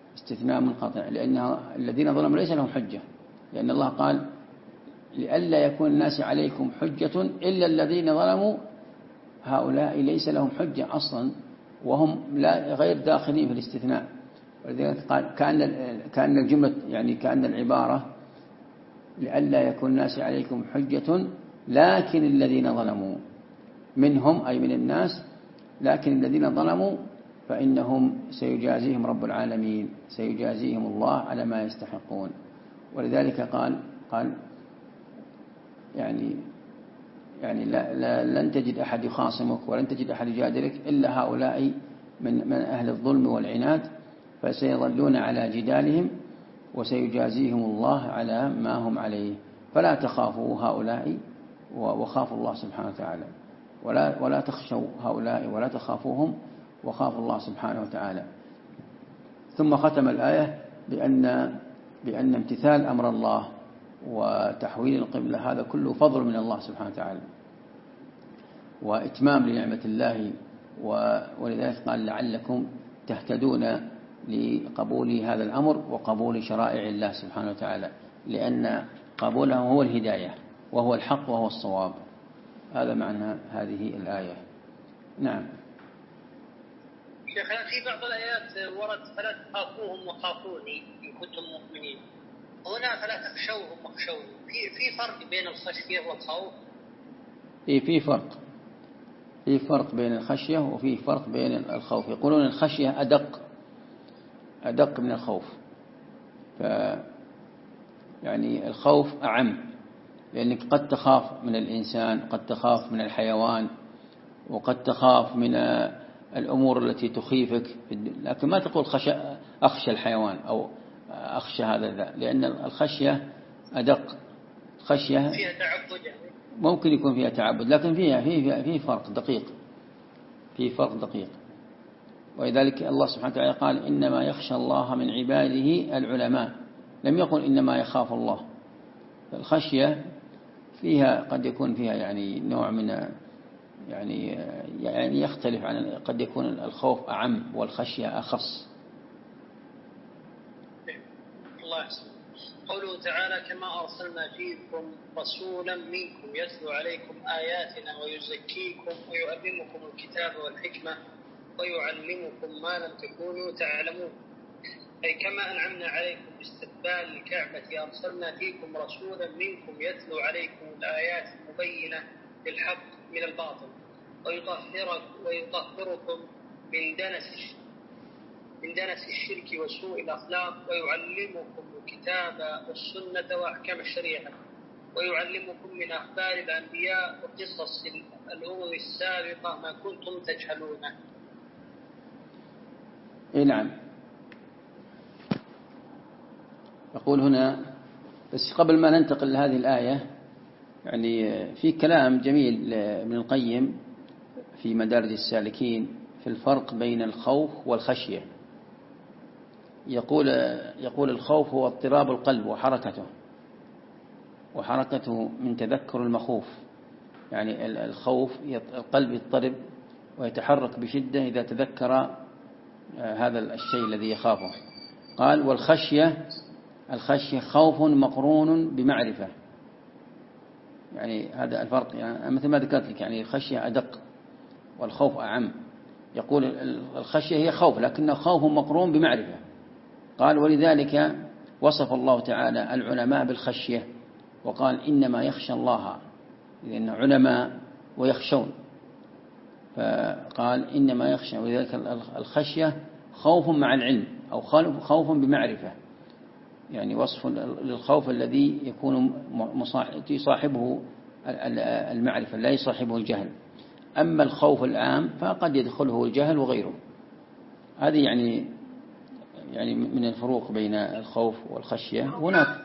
لأن الذين ظلموا ليس لهم حجة، لأن الله قال لئلا يكون الناس عليكم حجة إلا الذين ظلموا، هؤلاء ليس لهم حجة أصلا وهم غير داخلين في الاستثناء. ولذلك قال كأن الجملة يعني كأن العبارة لئلا يكون الناس عليكم حجة لكن الذين ظلموا منهم أي من الناس، لكن الذين ظلموا فإنهم سيجازيهم رب العالمين، سيجازيهم الله على ما يستحقون. ولذلك قال يعني لن تجد أحد يخاصمك ولن تجد أحد يجادلك إلا هؤلاء من أهل الظلم والعناد، فسيظلون على جدالهم وسيجازيهم الله على ما هم عليه. فلا تخافوا هؤلاء وخافوا الله سبحانه وتعالى، ولا تخشوا هؤلاء ولا تخافوهم وخافوا الله سبحانه وتعالى. ثم ختم الآية بأن امتثال أمر الله وتحويل القبلة هذا كله فضل من الله سبحانه وتعالى وإتمام لنعمة الله، ولذلك قال لعلكم تهتدون لقبول هذا الأمر وقبول شرائع الله سبحانه وتعالى، لأن قبوله هو الهداية وهو الحق وهو الصواب. هذا معنى هذه الآية. نعم. شيخنا في بعض الآيات ورد فلا تخافوهم وخافوني إن كنتم مؤمنين، هنا فلا تخشوهم واخشوني، في فرق بين الخشية والخوف؟ في فرق بين الخشية وفي فرق بين الخوف. يقولون الخشية أدق من الخوف، يعني الخوف أعم، لأنك قد تخاف من الإنسان، قد تخاف من الحيوان، وقد تخاف من الأمور التي تخيفك، لكن ما تقول أخشى الحيوان أو أخشى هذا، لأن الخشية أدق. خشية فيها تعبد، ممكن يكون فيها تعبد، لكن فيه فرق دقيق، ولذلك الله سبحانه وتعالى قال إنما يخشى الله من عباده العلماء، لم يقل إنما يخاف الله. الخشية فيها قد يكون فيها يعني نوع من يعني يختلف عن، قد يكون الخوف أعم والخشية أخص. الله يحسن. قوله تعالى كما أرسلنا فيكم رسولا منكم يتلو عليكم آياتنا ويزكيكم ويعلمكم الكتاب والحكمة ويعلمكم ما لم تكونوا تعلمون. أي كما أنعمنا عليكم باستقبال الكعبة أرسلنا فيكم رسولا منكم يتلو عليكم الآيات المبينة للحق من الباطل ويطهركم من دنس الشرك وسوء الأخلاق، ويعلمكم الكتاب والسنة وأحكام الشريعة، ويعلمكم من أخبار الأنبياء وقصص الأمم السابقة ما كنتم تجهلونه. نعم. يقول هنا، بس قبل ما ننتقل لهذه الآية، يعني في كلام جميل ابن القيم في مدارج السالكين في الفرق بين الخوف والخشية. يقول الخوف هو اضطراب القلب وحركته من تذكر المخوف. يعني الخوف القلب يضطرب ويتحرك بشدة إذا تذكر هذا الشيء الذي يخافه. قال الخشية خوف مقرون بمعرفة. يعني هذا الفرق، يعني مثل ما ذكرت لك، يعني الخشية أدق والخوف أعم. يقول الخشية هي خوف لكنه خوف مقرون بمعرفة. قال ولذلك وصف الله تعالى العلماء بالخشية وقال إنما يخشى الله، لأن علماء ويخشون، فقال إنما يخشى. ولذلك الخشية خوف مع العلم أو خوف بمعرفة، يعني وصف للخوف الذي يكون يصاحبه المعرفة لا يصاحبه الجهل. أما الخوف العام فقد يدخله الجهل وغيره. هذه يعني من الفروق بين الخوف والخشية. هناك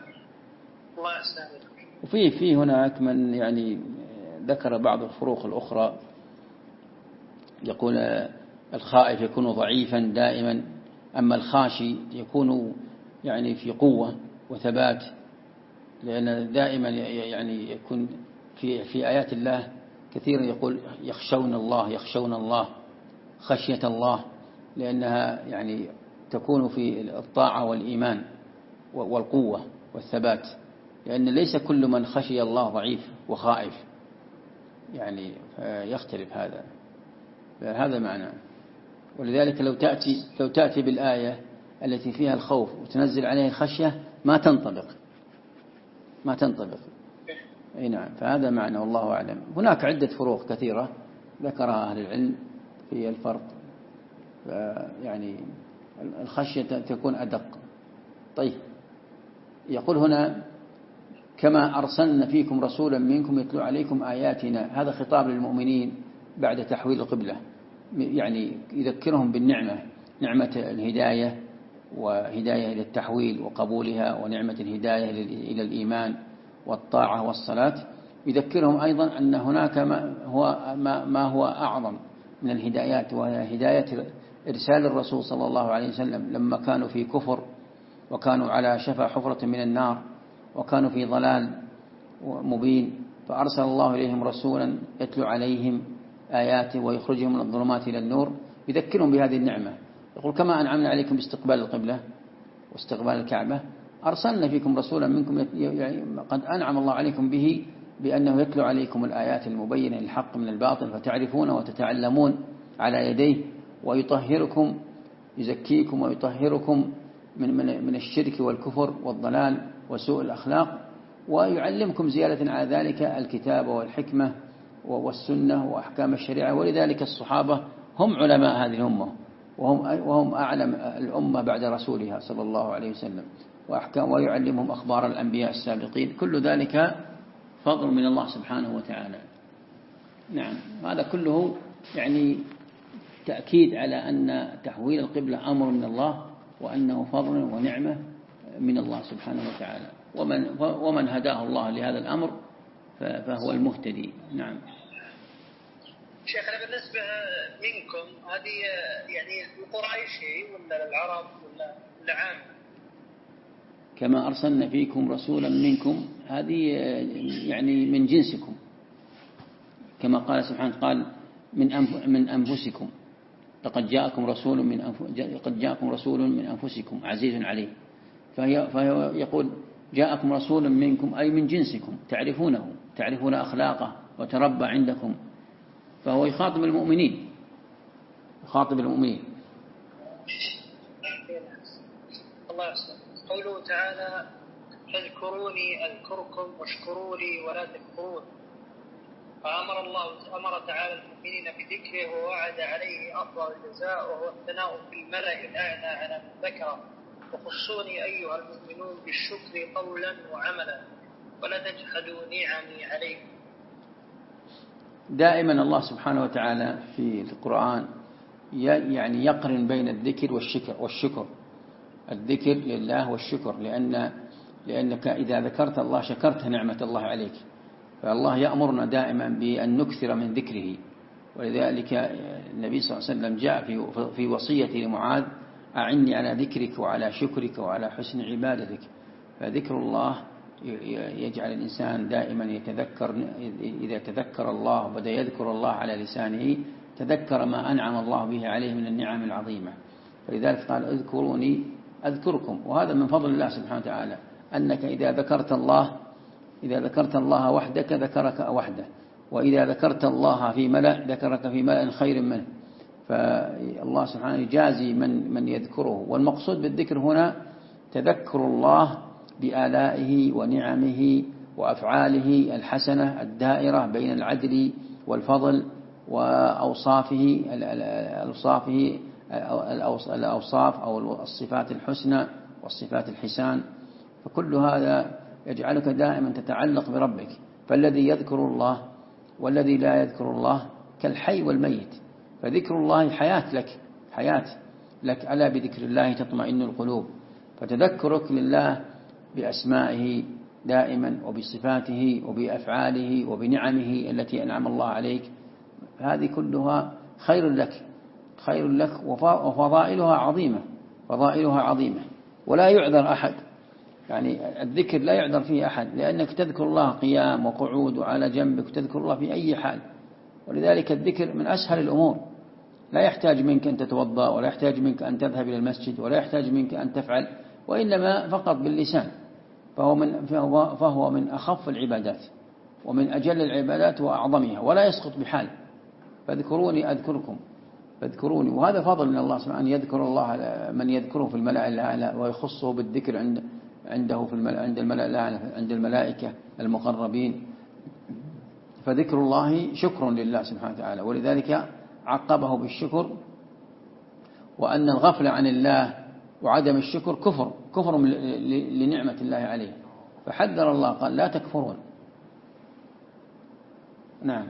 وفي هناك من يعني ذكر بعض الفروق الأخرى. يقول الخائف يكون ضعيفا دائما، أما الخاشي يكون يعني في قوة وثبات، لأن دائما يعني يكون في آيات الله كثيرا يقول يخشون الله خشية الله، لأنها يعني تكون في الطاعة والإيمان والقوة والثبات، لأن ليس كل من خشي الله ضعيف وخائف، يعني يختلف هذا معنى. ولذلك لو تأتي بالآية التي فيها الخوف وتنزل عليه الخشية ما تنطبق. أي نعم. فهذا معنى والله أعلم. هناك عدة فروق كثيرة ذكرها أهل العلم في الفرق، يعني الخشية تكون أدق. طيب، يقول هنا كما أرسلنا فيكم رسولا منكم يتلو عليكم آياتنا. هذا خطاب للمؤمنين بعد تحويل القبلة، يعني يذكرهم بالنعمة، نعمة الهداية وهداية إلى التحويل وقبولها، ونعمة الهداية إلى الإيمان والطاعة والصلاة. يذكرهم أيضا أن هناك ما هو أعظم من الهدايات، وهي هداية إرسال الرسول صلى الله عليه وسلم لما كانوا في كفر وكانوا على شفا حفرة من النار وكانوا في ضلال مبين، فأرسل الله إليهم رسولا يتلو عليهم آياته ويخرجهم من الظلمات إلى النور، يذكرهم بهذه النعمة. يقول كما أنعمنا عليكم باستقبال القبلة واستقبال الكعبة أرسلنا فيكم رسولا منكم، يعني قد أنعم الله عليكم به بأنه يتلو عليكم الآيات المبينة للحق من الباطل فتعرفون وتتعلمون على يديه، ويطهركم يزكيكم ويطهركم من الشرك والكفر والضلال وسوء الأخلاق، ويعلمكم زيادة على ذلك الكتاب والحكمة والسنة وأحكام الشريعة. ولذلك الصحابة هم علماء هذه الأمة، وهم أعلم الأمة بعد رسولها صلى الله عليه وسلم، ويعلمهم أخبار الأنبياء السابقين. كل ذلك فضل من الله سبحانه وتعالى. نعم، هذا كله يعني تأكيد على أن تحويل القبلة أمر من الله، وأنه فضل ونعمة من الله سبحانه وتعالى، ومن هداه الله لهذا الأمر فهو المهتدي. نعم. شيخنا بالنسبة منكم هذه يعني القريشي ولا العرب ولا عام؟ كما أرسلنا فيكم رسولا منكم، هذه يعني من جنسكم، كما قال سبحانه قال من أنفسكم، لقد جاءكم رسول من أنفسكم عزيز عليه. فهو يقول جاءكم رسول منكم أي من جنسكم، تعرفون أخلاقه وتربى عندكم، فهو يخاطب المؤمنين خاطب المؤمنين. الله يسلمك. قوله تعالى فاذكروني أذكركم واشكروا لي ولا تكفرون. أمر تعالى المؤمنين بذكره ووعد عليه أفضل الجزاء وهو الثناء في الملأ الأعلى على من ذكره. وخصوني أيها المؤمنون بالشكر قولا وعملا ولا تجحدوا نعمي عليكم. دائما الله سبحانه وتعالى في القرآن يعني يقرن بين الذكر والشكر. الذكر لله والشكر لأنك إذا ذكرت الله شكرت نعمة الله عليك. فالله يأمرنا دائما بأن نكثر من ذكره. ولذلك النبي صلى الله عليه وسلم جاء في وصية لمعاذ أعني على ذكرك وعلى شكرك وعلى حسن عبادتك. فذكر الله يجعل الإنسان دائما يتذكر. إذا تذكر الله وبدأ يذكر الله على لسانه تذكر ما أنعم الله به عليه من النعم العظيمة. فلذلك قال اذكروني أذكركم. وهذا من فضل الله سبحانه وتعالى أنك إذا ذكرت الله وحدك ذكرك وحده، وإذا ذكرت الله في ملأ ذكرك في ملأ خير منه. فالله سبحانه يجازي من يذكره. والمقصود بالذكر هنا تذكر الله بآلائه ونعمه وأفعاله الحسنة الدائرة بين العدل والفضل وأوصافه الأوصاف أو الصفات الحسنى والصفات الحسان. فكل هذا يجعلك دائما تتعلق بربك. فالذي يذكر الله والذي لا يذكر الله كالحي والميت. فذكر الله حياة لك ألا بذكر الله تطمئن القلوب. فتذكرك لله بأسمائه دائما وبصفاته وبأفعاله وبنعمه التي أنعم الله عليك، هذه كلها خير لك وفضائلها عظيمة ولا يعذر أحد. يعني الذكر لا يعذر فيه أحد، لأنك تذكر الله قيام وقعود وعلى جنبك، وتذكر الله في أي حال. ولذلك الذكر من أسهل الأمور، لا يحتاج منك أن تتوضأ ولا يحتاج منك أن تذهب إلى المسجد ولا يحتاج منك أن تفعل، وإنما فقط باللسان. فهو من أخف العبادات ومن أجل العبادات وأعظمها، ولا يسقط بحال. فاذكروني أذكركم، فاذكروني. وهذا فضل من الله سبحانه أن يذكر الله من يذكره في الملأ الأعلى ويخصه بالذكر عنده في عند الملأ الأعلى عند الملائكة المقربين. فذكر الله شكر لله سبحانه وتعالى، ولذلك عقبه بالشكر. وأن الغفل عن الله وعدم الشكر كفر لنعمة الله عليه. فحذر الله قال لا تكفرون. نعم.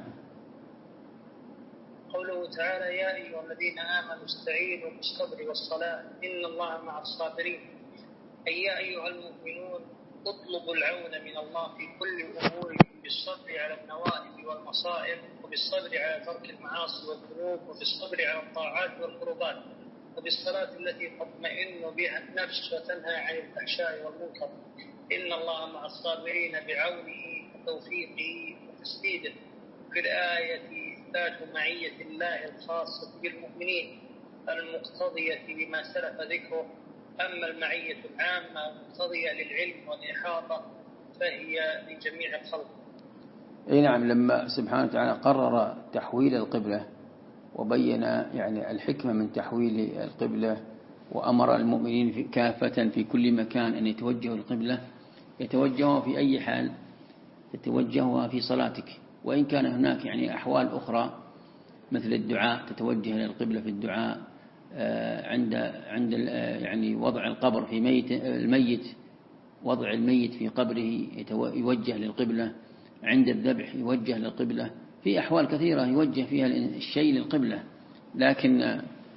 قوله تعالى يا أيها الذين آمنوا استعينوا بالصبر والصلاة إن الله مع الصابرين. أي يا أيها المؤمنون اطلبوا العون من الله في كل أموركم بالصبر على النوائب والمصائب، وبالصبر على ترك المعاصي والذنوب، وبالصبر على الطاعات والقربات، وبالصلاة التي تطمئن بها النفس وتنهى عن الفحشاء والمنكر. إن الله مع الصابرين بعونه وتوفيقه وتسديده. في الآية إثبات معية الله الخاصة بالمؤمنين المقتضية لما سلف ذكره. أما المعية العامة المقتضية للعلم والإحاطة فهي لجميع الخلق. نعم. لما سبحانه وتعالى قرر تحويل القبلة وبين يعني الحكمة من تحويل القبلة، وأمر المؤمنين كافة في كل مكان أن يتوجهوا القبلة، يتوجهوا في أي حال تتوجهها في صلاتك. وإن كان هناك يعني أحوال أخرى مثل الدعاء تتوجه للقبلة في الدعاء، عند يعني وضع القبر في الميت، وضع الميت في قبره يوجه للقبلة، عند الذبح يوجه للقبلة، في أحوال كثيرة يوجه فيها الشيء للقبلة. لكن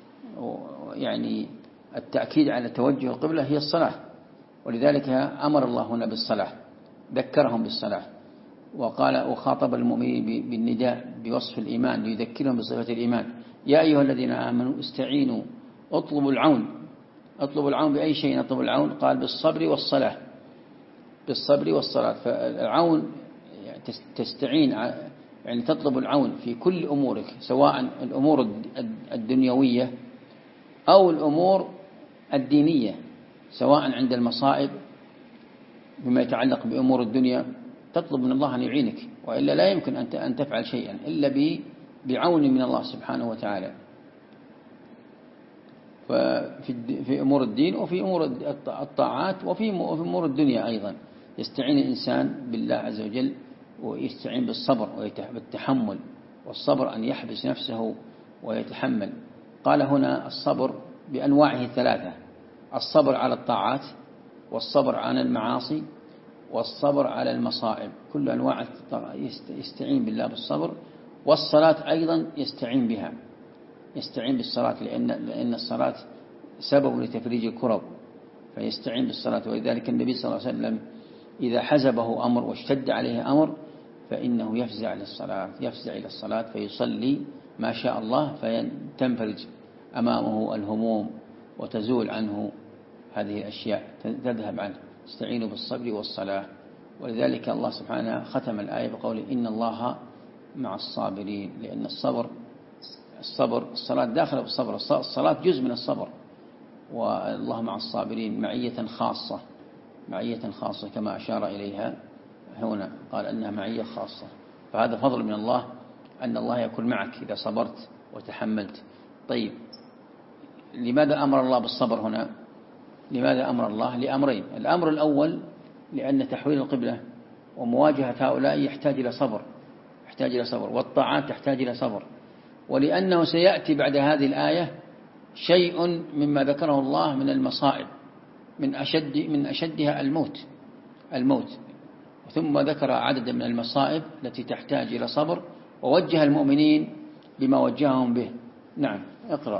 يعني التأكيد على توجه القبلة هي الصلاة. ولذلك أمر الله هنا بالصلاة، ذكرهم بالصلاة، وقال وخاطب المؤمنين بالنداء بوصف الإيمان ليذكرهم بصفة الإيمان. يا أيها الذين آمنوا استعينوا اطلبوا العون بأي شيء نطلب العون؟ قال بالصبر والصلاة. فالعون تستعين يعني تطلب العون في كل أمورك، سواء الأمور الدنيوية أو الأمور الدينية، سواء عند المصائب بما يتعلق بأمور الدنيا تطلب من الله أن يعينك، وإلا لا يمكن أن تفعل شيئا إلا بعون من الله سبحانه وتعالى. في أمور الدين وفي أمور الطاعات وفي أمور الدنيا أيضا. يستعين الإنسان بالله عز وجل ويستعين بالصبر والتحمل، والصبر أن يحبس نفسه ويتحمل. قال هنا الصبر بأنواعه 3: الصبر على الطاعات، والصبر عن المعاصي، والصبر على المصائب. كل أنواع يستعين بالله بالصبر. والصلاة أيضا يستعين بها، يستعين بالصلاة لأن الصلاة سبب لتفريج الكرب، فيستعين بالصلاة. ولذلك النبي صلى الله عليه وسلم إذا حزبه أمر واشتد عليه أمر فإنه يفزع إلى الصلاة فيصلي ما شاء الله، فتنفرج أمامه الهموم وتزول عنه هذه الأشياء، تذهب عنه. استعينوا بالصبر والصلاة. ولذلك الله سبحانه ختم الآية بقوله إن الله مع الصابرين، لأن الصلاة داخل بالصبر، الصلاة جزء من الصبر. والله مع الصابرين معية خاصة كما أشار إليها هنا، قال أنها معية خاصة. فهذا فضل من الله أن الله يكون معك إذا صبرت وتحملت. طيب، لماذا أمر الله بالصبر هنا؟ لماذا أمر الله؟ لأمرين. الأمر الأول لأن تحويل القبلة ومواجهة هؤلاء يحتاج إلى صبر، والطاعات تحتاج إلى صبر. ولأنه سيأتي بعد هذه الآية شيء مما ذكره الله من المصائب، من أشدها الموت. ثم ذكر عددا من المصائب التي تحتاج إلى صبر، ووجه المؤمنين بما وجههم به. نعم، اقرأ.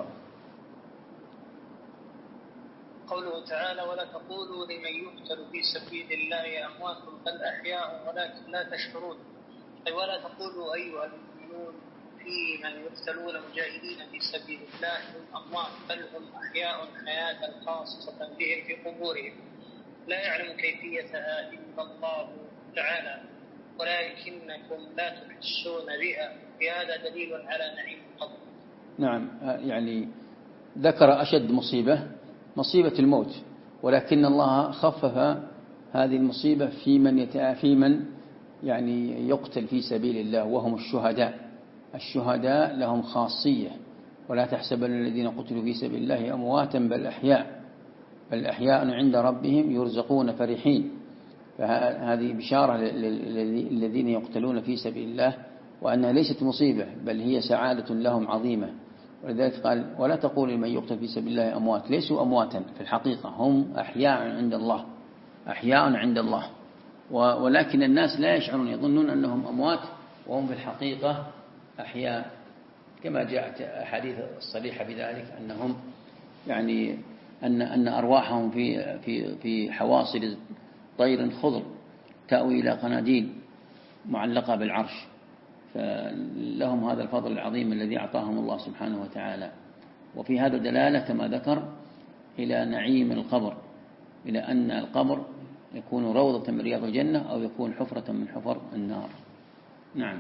قوله تعالى ولا تقولوا لمن يقتل في سبيل الله أموات بل أحياء ولكن لا تشعرون. أي ولا تقولوا أيها المؤمنون في من يقتلون مجاهدين في سبيل الله هم أموات، بل هم أحياء حياة خاصة بهم في قبورهم لا يعلم كيفيتها إلا الله تعالى ولكنكم لا تحسون بها، بهذا دليل على نعيم القبر. نعم، يعني ذكر أشد مصيبة الموت، ولكن الله خفف هذه المصيبة في من يعني يقتل في سبيل الله، وهم الشهداء لهم خاصية. ولا تحسبن الذين قتلوا في سبيل الله أمواتا بل أحياء عند ربهم يرزقون فرحين. فهذه بشارة للذين يقتلون في سبيل الله، وأنها ليست مصيبة بل هي سعادة لهم عظيمة. ولذلك قال ولا تقول لمن يقتل في سبيل الله أموات، ليسوا أمواتا في الحقيقة، هم أحياء عند الله، ولكن الناس لا يشعرون، يظنون أنهم أموات وهم في الحقيقة أحياء، كما جاءت أحاديث الصريحة بذلك أنهم يعني أن أرواحهم في حواصل طير خضر تأوي إلى قناديل معلقة بالعرش. فلهم هذا الفضل العظيم الذي أعطاهم الله سبحانه وتعالى. وفي هذا دلالة كما ذكر إلى نعيم القبر، إلى أن القبر يكون روضة من رياض الجنة أو يكون حفرة من حفر النار. نعم.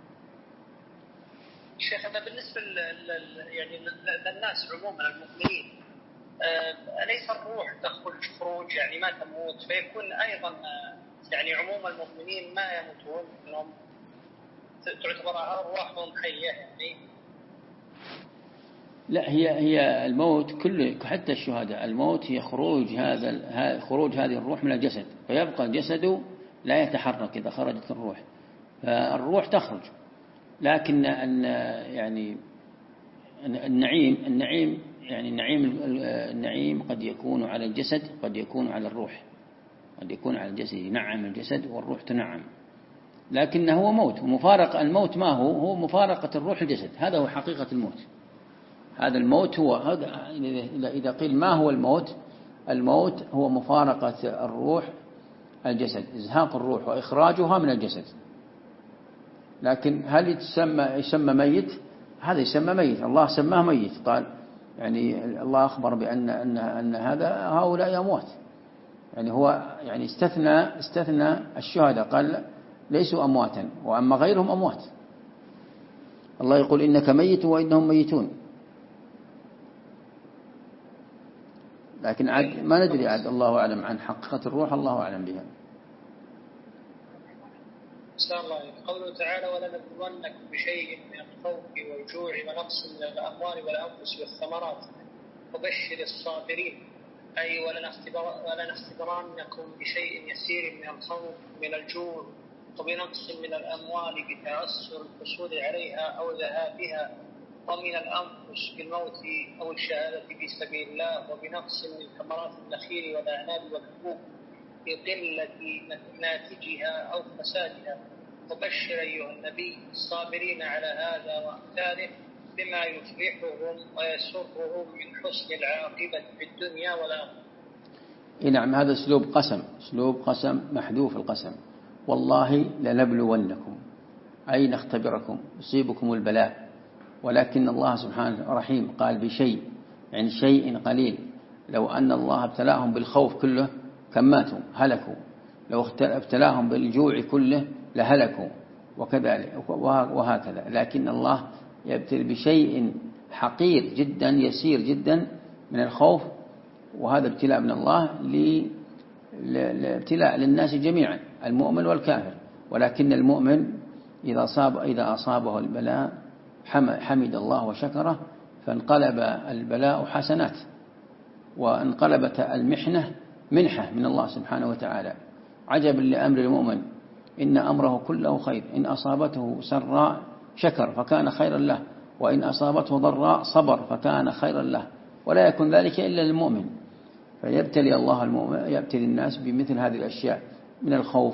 شيخ، هذا بالنسبة يعني للناس عموما المؤمنين، أليس الروح تخرج خروج يعني ما تموت، فيكون أيضا يعني عموم المؤمنين ما يموتون، أنهم تعتبر أرواحهم حية يعني؟ لا، هي الموت كله، حتى الشهداء الموت هي خروج هذه الروح من الجسد، فيبقى الجسد لا يتحرك إذا خرجت الروح، فالروح تخرج. لكن يعني النعيم قد يكون على الجسد، قد يكون على الروح، قد يكون على الجسد ينعم الجسد والروح تنعم، لكنه هو موت. ومفارقة الموت ما هو مفارقة الروح الجسد، هذا هو حقيقة الموت. هذا الموت هو هذا. إذا قيل ما هو الموت هو مفارقة الروح الجسد، إزهاق الروح وإخراجها من الجسد. لكن هل يسمى ميت؟ هذا يسمى ميت، الله سماه ميت. قال يعني الله أخبر أن هؤلاء أموات، يعني هو يعني استثنى الشهداء، قال ليسوا أمواتا، وأما غيرهم أموات. الله يقول إنك ميت وإنهم ميتون، لكن ما ندري الله أعلم عن حقيقة الروح، الله أعلم بها. إن الله. قوله تعالى ولنبلونكم بشيء من الخوف والجوع ونقص من الأموال والأنفس والثمرات، وبشر الصابرين، أي ولنختبرنكم بشيء يسير من الخوف من الجوع وبنقص من الأموال بتعسر الحصول عليها أو ذهابها، ومن الأنفس بالموت أو الشهادة في سبيل الله، وبنقص من ثمرات النخيل والأعناب والحبوب بقلة ناتجها أو فسادها. وبشر أيها النبي الصابرين على هذا وأمثاله بما يفرحهم ويسرهم من حسن العاقبة في الدنيا والآخرة. نعم، هذا أسلوب قسم محذوف القسم. والله لنبلونكم، أي نختبركم، يصيبكم البلاء، ولكن الله سبحانه رحيم، قال بشيء، يعني شيء قليل. لو أن الله ابتلاهم بالخوف كله كم ماتوا هلكوا، لو ابتلاهم بالجوع كله لهلكوا، وكذلك وهكذا. لكن الله يبتلي بشيء حقير جدا يسير جدا من الخوف، وهذا ابتلاء من الله لابتلاء للناس جميعا، المؤمن والكافر. ولكن المؤمن إذا أصابه البلاء حمد الله وشكره، فانقلب البلاء حسنات، وانقلبت المحنة منحة من الله سبحانه وتعالى. عجبا لأمر المؤمن، إن أمره كله خير، إن أصابته سراء شكر فكان خيرا له، وإن أصابته ضراء صبر فكان خيرا له، ولا يكون ذلك إلا للمؤمن. فيبتلي الله المؤمن، يبتلي الناس بمثل هذه الأشياء من الخوف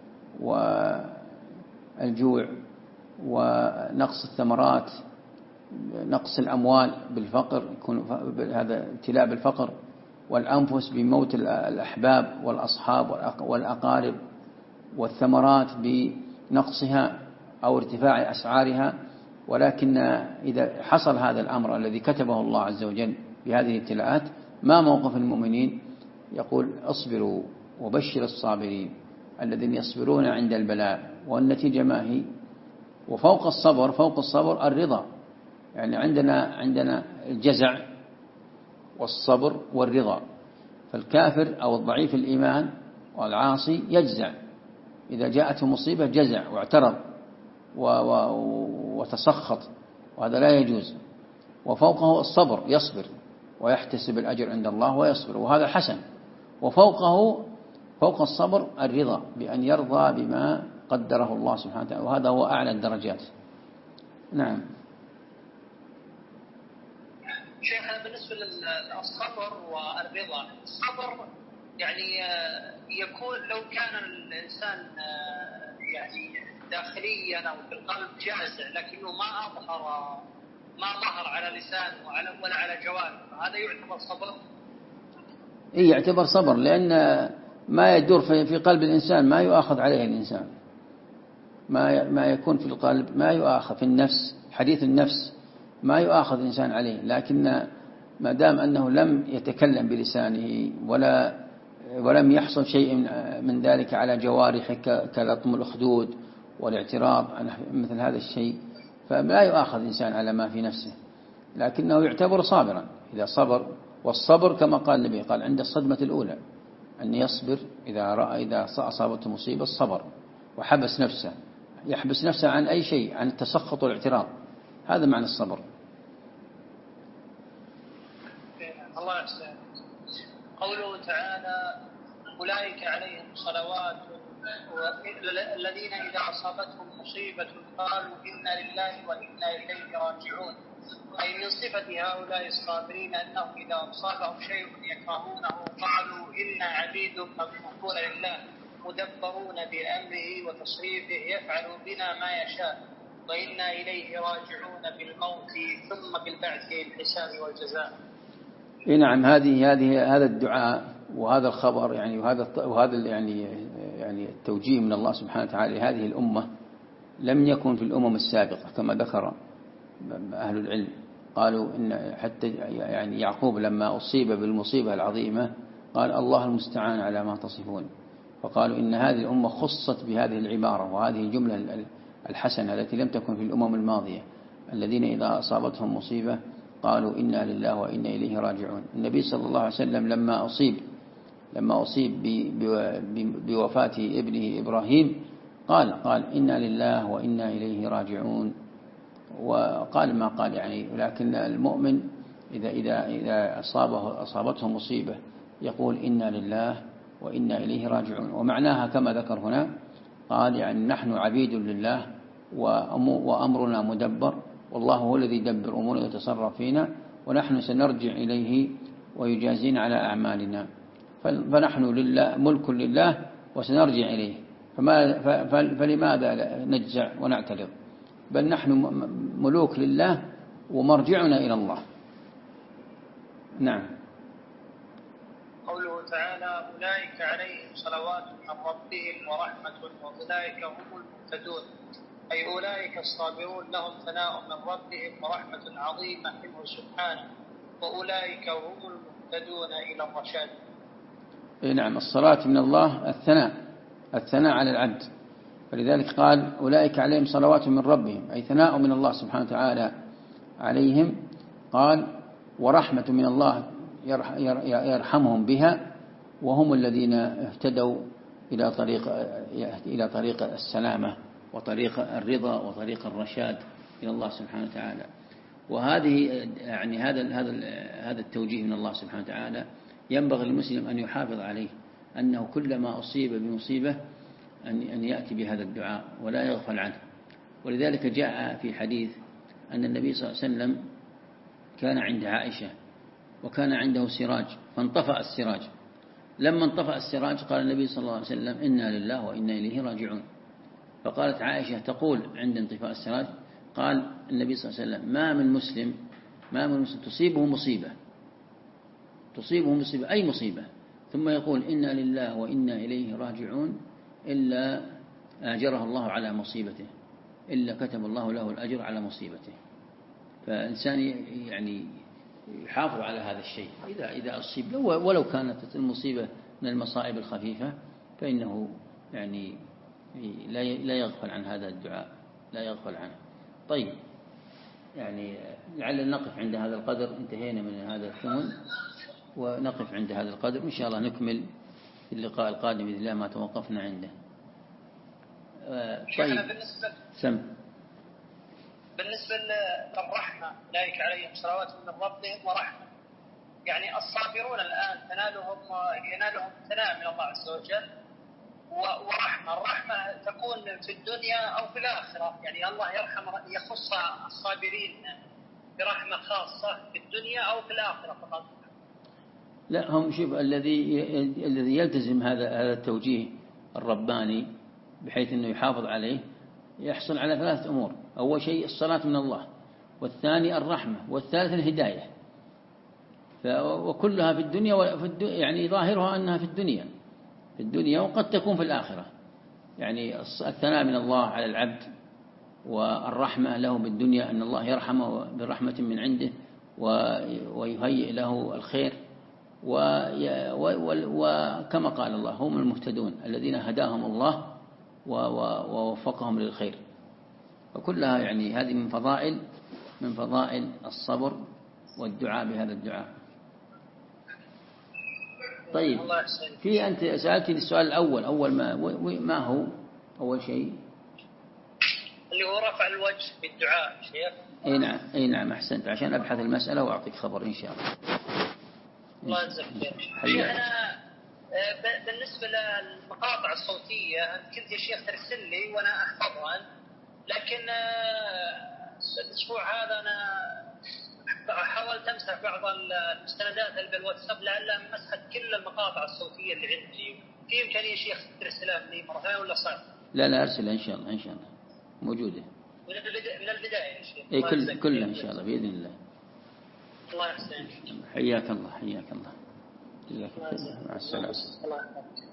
والجوع ونقص الثمرات، نقص الأموال بالفقر، يكون هذا ابتلاء بالفقر، والأنفس بموت الأحباب والأصحاب والأقارب، والثمرات بنقصها أو ارتفاع أسعارها. ولكن إذا حصل هذا الأمر الذي كتبه الله عز وجل بهذه الابتلاءات، ما موقف المؤمنين؟ يقول اصبروا وبشر الصابرين الذين يصبرون عند البلاء. والنتيجة ما هي؟ وفوق الصبر الرضا. يعني عندنا الجزع والصبر والرضا. فالكافر أو الضعيف الإيمان والعاصي يجزع، إذا جاءته مصيبة جزع واعترض وتسخط، وهذا لا يجوز. وفوقه الصبر، يصبر ويحتسب الأجر عند الله ويصبر، وهذا حسن. فوق الصبر الرضا، بأن يرضى بما قدره الله سبحانه وتعالى، وهذا هو أعلى الدرجات. نعم. شيخنا بالنسبة للصبر والرضا، الصبر يعني يكون لو كان الإنسان يعني داخليا أو في القلب جازع، لكنه ما ظهر على لسانه ولا على جوانبه، هذا يعتبر صبر؟ إيه، يعتبر صبر، لأن ما يدور في قلب الإنسان ما يؤاخذ عليه الإنسان، ما يكون في القلب ما يؤاخذ، في النفس، حديث النفس ما يؤاخذ الإنسان عليه. لكن ما دام أنه لم يتكلم بلسانه ولم يحصل شيء من ذلك على جوارحه كلطم الأخدود والاعتراض عن مثل هذا الشيء، فلا يؤاخذ الإنسان على ما في نفسه، لكنه يعتبر صابرا إذا صبر. والصبر كما قال النبي، قال عند الصدمة الأولى أن يصبر، إذا أصابته مصيبة الصبر وحبس نفسه، يحبس نفسه عن أي شيء، عن التسخط والاعتراض، هذا معنى الصبر. الله يحسن. قوله تعالى أولئك عليهم صلوات، الذين إذا أصابتهم مصيبة قالوا إنا لله وإنا إليه راجعون، أي من صفة هؤلاء الصابرين أنهم إذا أصابهم شيء يكرهونه قالوا إنا عبيد مملوكون لله مدبرون بأمره وتصريفه يفعل بنا ما يشاء، وإنا إليه راجعون بالموت ثم بالبعث الحساب والجزاء. نعم، هذا الدعاء وهذا الخبر، يعني وهذا يعني التوجيه من الله سبحانه وتعالى لهذه الأمة لم يكن في الأمم السابقة، كما ذكر أهل العلم. قالوا إن حتى يعني يعقوب لما أصيب بالمصيبة العظيمة قال الله المستعان على ما تصفون، فقالوا إن هذه الأمة خصت بهذه العبارة وهذه الجملة الحسنة التي لم تكن في الأمم الماضية، الذين إذا أصابتهم مصيبة قالوا إنا لله وإنا إليه راجعون. النبي صلى الله عليه وسلم لما أصيب بوفاة ابنه إبراهيم قال إنا لله وإنا إليه راجعون، وقال ما قال يعني. لكن المؤمن إذا أصابته مصيبة يقول إنا لله وإنا إليه راجعون. ومعناها كما ذكر هنا قال يعني نحن عبيد لله وأمرنا مدبر، والله هو الذي يدبر أمورنا ويتصرف فينا، ونحن سنرجع إليه ويجازينا على أعمالنا. فنحن لله ملك لله وسنرجع إليه، فلماذا نجزع ونعترض؟ بل نحن ملوك لله ومرجعنا إلى الله. نعم. قوله تعالى أولئك عليهم صلوات من ربهم ورحمة وأولئك هم المهتدون، أي أولئك الصابرون لهم ثناء من ربهم ورحمة عظيمة منه سبحانه، وأولئك هم المهتدون إلى الرشاد. نعم، الصلاة من الله الثناء على العبد، فلذلك قال أولئك عليهم صلوات من ربهم، أي ثناء من الله سبحانه وتعالى عليهم. قال ورحمة من الله يرحمهم بها، وهم الذين اهتدوا إلى طريق السلامة وطريق الرضا وطريق الرشاد إلى الله سبحانه وتعالى. وهذه يعني هذا التوجيه من الله سبحانه وتعالى ينبغي للمسلم أن يحافظ عليه، أنه كلما أصيب بمصيبة أن يأتي بهذا الدعاء ولا يغفل عنه. ولذلك جاء في حديث أن النبي صلى الله عليه وسلم كان عند عائشة وكان عنده سراج فانطفأ السراج. لما انطفأ السراج قال النبي صلى الله عليه وسلم إنا لله وإنا إليه راجعون. فقالت عائشة تقول عند انطفاء السراج، قال النبي صلى الله عليه وسلم ما من مسلم تصيبه مصيبة أي مصيبة ثم يقول إنا لله وإنا إليه راجعون إلا أجره الله على مصيبته، إلا كتب الله له الأجر على مصيبته. فإنسان يعني يحافظ على هذا الشيء، إذا أصيب ولو كانت المصيبة من المصائب الخفيفة فإنه يعني لا يغفل عن هذا الدعاء، لا يغفل عنه. طيب، يعني لعل نقف عند هذا القدر، انتهينا من هذا الثمن ونقف عند هذا القدر، إن شاء الله نكمل في اللقاء القادم بإذن الله ما توقفنا عنده. طيب، بالنسبة للرحمة أولئك عليهم صلوات من ربهم ورحمة، يعني الصابرون الآن ينالهم ثناء من الله عز وجل ورحمة. الرحمة تكون في الدنيا أو في الآخرة، يعني الله يخص الصابرين برحمة خاصة في الدنيا أو في الآخرة فقط. لا، هم شوف الذي يلتزم هذا التوجيه الرباني بحيث أنه يحافظ عليه يحصل على 3 أمور. أول شيء الصلاة من الله، والثاني الرحمة، والثالث الهداية. وكلها في الدنيا، يعني ظاهرها أنها في الدنيا وقد تكون في الآخرة. يعني الثناء من الله على العبد، والرحمة له بالدنيا أن الله يرحمه برحمة من عنده ويهيئ له الخير. وكما قال الله هم المهتدون الذين هداهم الله ووفقهم للخير. وكلها يعني هذه من فضائل الصبر والدعاء بهذا الدعاء. طيب، أنت سألتني السؤال الأول ما هو أول شيء اللي هو رفع الوجه بالدعاء شيخ. أي نعم أحسنت، عشان أبحث المسألة وأعطيك خبر إن شاء الله. الله يجزاك خير. أنا بالنسبة للمقاطع الصوتية أنت كنت يا شيخ ترسل لي وأنا أحفظها، لكن الأسبوع هذا أنا حاولت أمسح بعض المستندات بالواتساب لعل مسحت كل المقاطع الصوتية اللي عندي. في إمكانية يا شيخ ترسلها لي مرة ثانية ولا صعب؟ لا أرسلها إن شاء الله موجودة من البداية يا شيخ. كلها إن شاء الله بإذن الله. الله يحسن. حياك الله. مع السلامة.